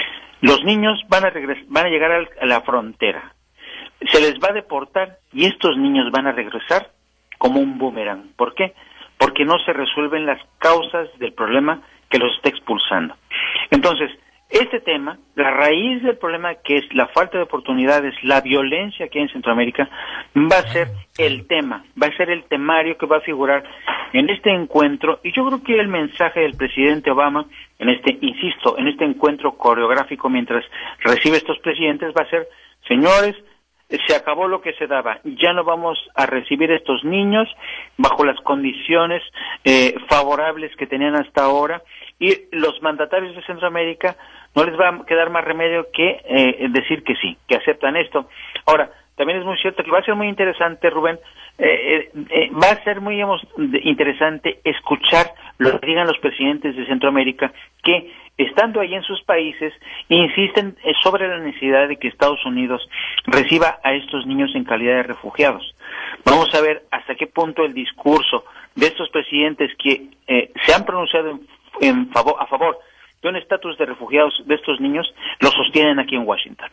Los niños van a llegar a la frontera, se les va a deportar y estos niños van a regresar como un boomerang. ¿Por qué? Porque no se resuelven las causas del problema que los está expulsando. Entonces, este tema, la raíz del problema, que es la falta de oportunidades, la violencia que hay en Centroamérica, va a ser el tema, va a ser el temario que va a figurar en este encuentro. Y yo creo que el mensaje del presidente Obama, en este encuentro coreográfico mientras recibe a estos presidentes, va a ser: señores, se acabó lo que se daba, ya no vamos a recibir a estos niños bajo las condiciones favorables que tenían hasta ahora, y los mandatarios de Centroamérica no les va a quedar más remedio que decir que sí, que aceptan esto. Ahora, también es muy cierto que va a ser muy interesante, Rubén, va a ser muy interesante escuchar lo que digan los presidentes de Centroamérica, que estando ahí en sus países insisten sobre la necesidad de que Estados Unidos reciba a estos niños en calidad de refugiados. Vamos a ver hasta qué punto el discurso de estos presidentes que se han pronunciado a favor de un estatus de refugiados de estos niños lo sostienen aquí en Washington.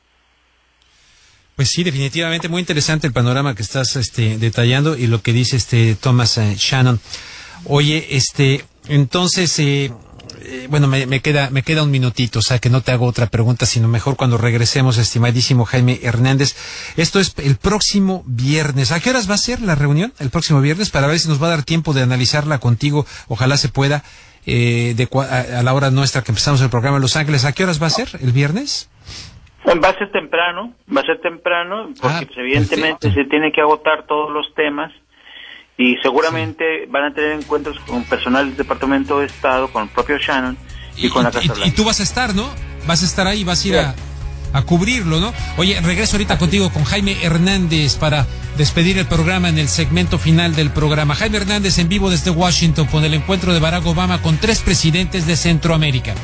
Pues sí, definitivamente muy interesante el panorama que estás detallando y lo que dice Thomas Shannon. Oye, entonces bueno, me queda un minutito, o sea que no te hago otra pregunta, sino mejor cuando regresemos, estimadísimo Jaime Hernández. Esto es el próximo viernes. ¿A qué horas va a ser la reunión el próximo viernes? Para ver si nos va a dar tiempo de analizarla contigo. Ojalá se pueda a la hora nuestra que empezamos el programa en Los Ángeles. ¿A qué horas va a ser el viernes? Va a ser temprano, porque pues, evidentemente se tiene que agotar todos los temas y seguramente van a tener encuentros con personal del Departamento de Estado, con el propio Shannon y con la Casa Blanca. Y tú vas a estar, ¿no? Vas a estar ahí, vas a ir a cubrirlo, ¿no? Oye, regreso ahorita contigo con Jaime Hernández para despedir el programa en el segmento final del programa. Jaime Hernández en vivo desde Washington con el encuentro de Barack Obama con 3 presidentes de Centroamérica.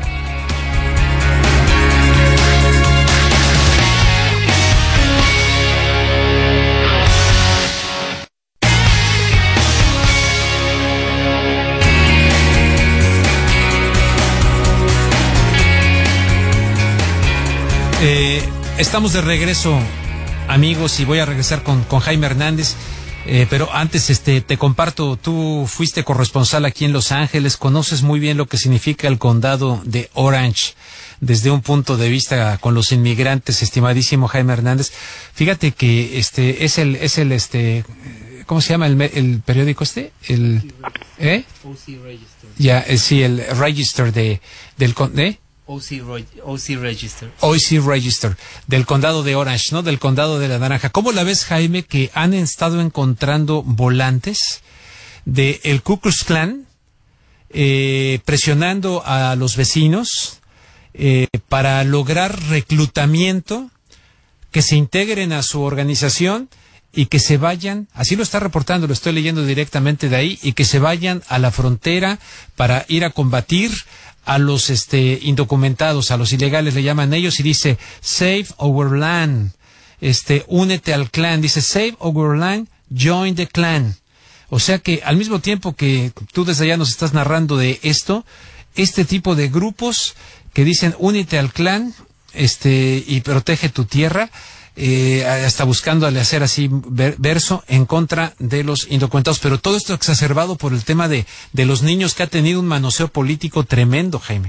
Estamos de regreso, amigos, y voy a regresar con Jaime Hernández, pero antes te comparto, tú fuiste corresponsal aquí en Los Ángeles, conoces muy bien lo que significa el condado de Orange desde un punto de vista con los inmigrantes, estimadísimo Jaime Hernández. Fíjate que es el ¿cómo se llama el periódico OC Register. Ya, sí, el Register del OC Register. OC Register, del condado de Orange, ¿no? Del condado de la Naranja. ¿Cómo la ves, Jaime, que han estado encontrando volantes de el Ku Klux Klan presionando a los vecinos para lograr reclutamiento, que se integren a su organización y que se vayan, así lo está reportando, lo estoy leyendo directamente de ahí, y que se vayan a la frontera para ir a combatir a los indocumentados, a los ilegales le llaman ellos, y dice Save Our Land, únete al clan, dice Save Our Land, join the clan. O sea que al mismo tiempo que tú desde allá nos estás narrando de esto, este tipo de grupos que dicen únete al clan, y protege tu tierra, hasta buscándole hacer así verso en contra de los indocumentados, pero todo esto exacerbado por el tema de los niños, que ha tenido un manoseo político tremendo, Jaime.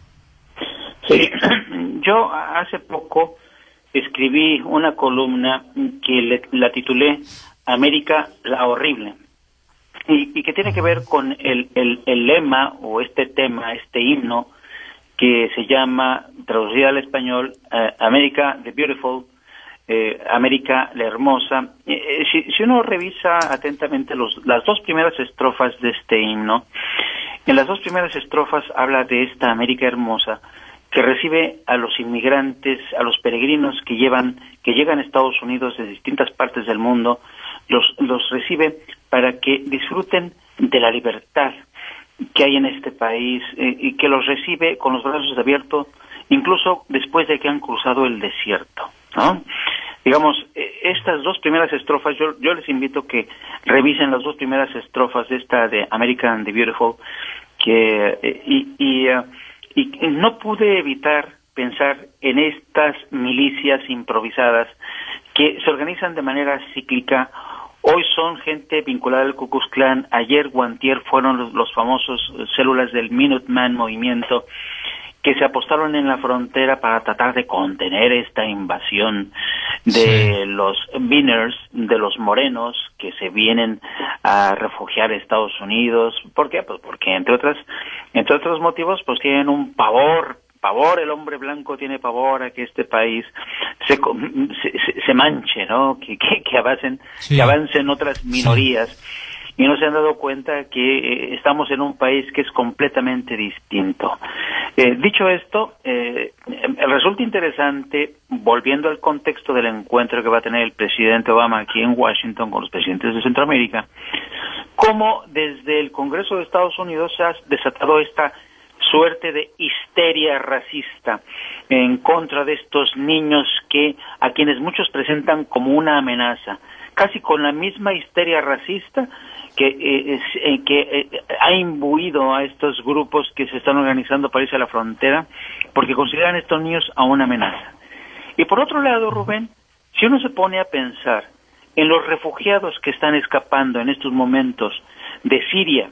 Sí, yo hace poco escribí una columna que la titulé América la Horrible, y que tiene que ver con el lema o tema, este himno que se llama, traducida al español, América the Beautiful, América la Hermosa. Si uno revisa atentamente las 2 primeras estrofas de este himno, en las 2 primeras estrofas habla de esta América hermosa que recibe a los inmigrantes, a los peregrinos que llegan a Estados Unidos de distintas partes del mundo, los recibe para que disfruten de la libertad que hay en este país, y que los recibe con los brazos abiertos, incluso después de que han cruzado el desierto, ¿no? Digamos, estas 2 primeras estrofas, yo les invito que revisen las 2 primeras estrofas de esta de American the Beautiful, y no pude evitar pensar en estas milicias improvisadas que se organizan de manera cíclica. Hoy son gente vinculada al Ku Klux Klan, ayer o antier fueron los famosos células del Minuteman movimiento, que se apostaron en la frontera para tratar de contener esta invasión de los Beaners, de los morenos, que se vienen a refugiar a Estados Unidos. ¿Por qué? Pues porque entre otros motivos, pues tienen un pavor, el hombre blanco tiene pavor a que este país se manche, ¿no? Que avancen otras minorías. Y no se han dado cuenta que estamos en un país que es completamente distinto. Dicho esto, resulta interesante, volviendo al contexto del encuentro que va a tener el presidente Obama aquí en Washington con los presidentes de Centroamérica, cómo desde el Congreso de Estados Unidos se ha desatado esta suerte de histeria racista en contra de estos niños a quienes muchos presentan como una amenaza, casi con la misma histeria racista que ha imbuido a estos grupos que se están organizando para irse a la frontera, porque consideran a estos niños a una amenaza. Y por otro lado, Rubén, si uno se pone a pensar en los refugiados que están escapando en estos momentos de Siria,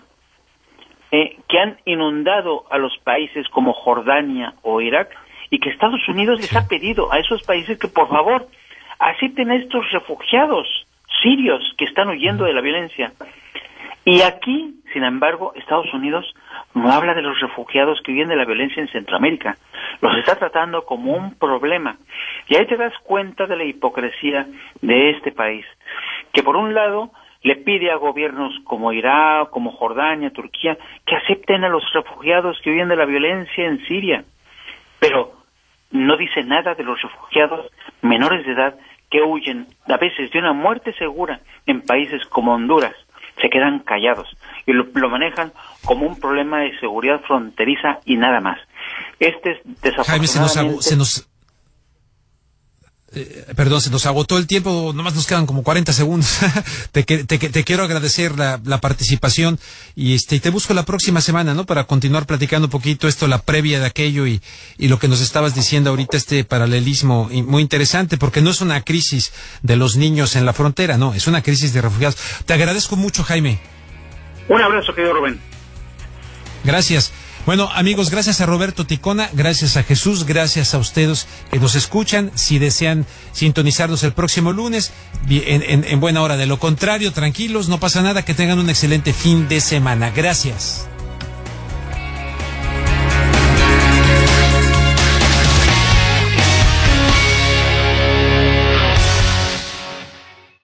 que han inundado a los países como Jordania o Irak, y que Estados Unidos les ha pedido a esos países que por favor acepten a estos refugiados sirios que están huyendo de la violencia. Y aquí, sin embargo, Estados Unidos no habla de los refugiados que huyen de la violencia en Centroamérica. Los está tratando como un problema. Y ahí te das cuenta de la hipocresía de este país, que por un lado le pide a gobiernos como Irak, como Jordania, Turquía, que acepten a los refugiados que huyen de la violencia en Siria. Pero no dice nada de los refugiados menores de edad que huyen a veces de una muerte segura en países como Honduras. Se quedan callados y lo manejan como un problema de seguridad fronteriza y nada más. Este es desafortunadamente... Jaime, se nos agotó el tiempo, nomás nos quedan como 40 segundos. Te quiero agradecer la participación y te busco la próxima semana, ¿no? Para continuar platicando un poquito la previa de aquello y lo que nos estabas diciendo ahorita, paralelismo muy interesante, porque no es una crisis de los niños en la frontera, no, es una crisis de refugiados. Te agradezco mucho, Jaime. Un abrazo, querido Rubén. Gracias. Bueno, amigos, gracias a Roberto Ticona, gracias a Jesús, gracias a ustedes que nos escuchan. Si desean sintonizarnos el próximo lunes, en buena hora. De lo contrario, tranquilos, no pasa nada, que tengan un excelente fin de semana. Gracias.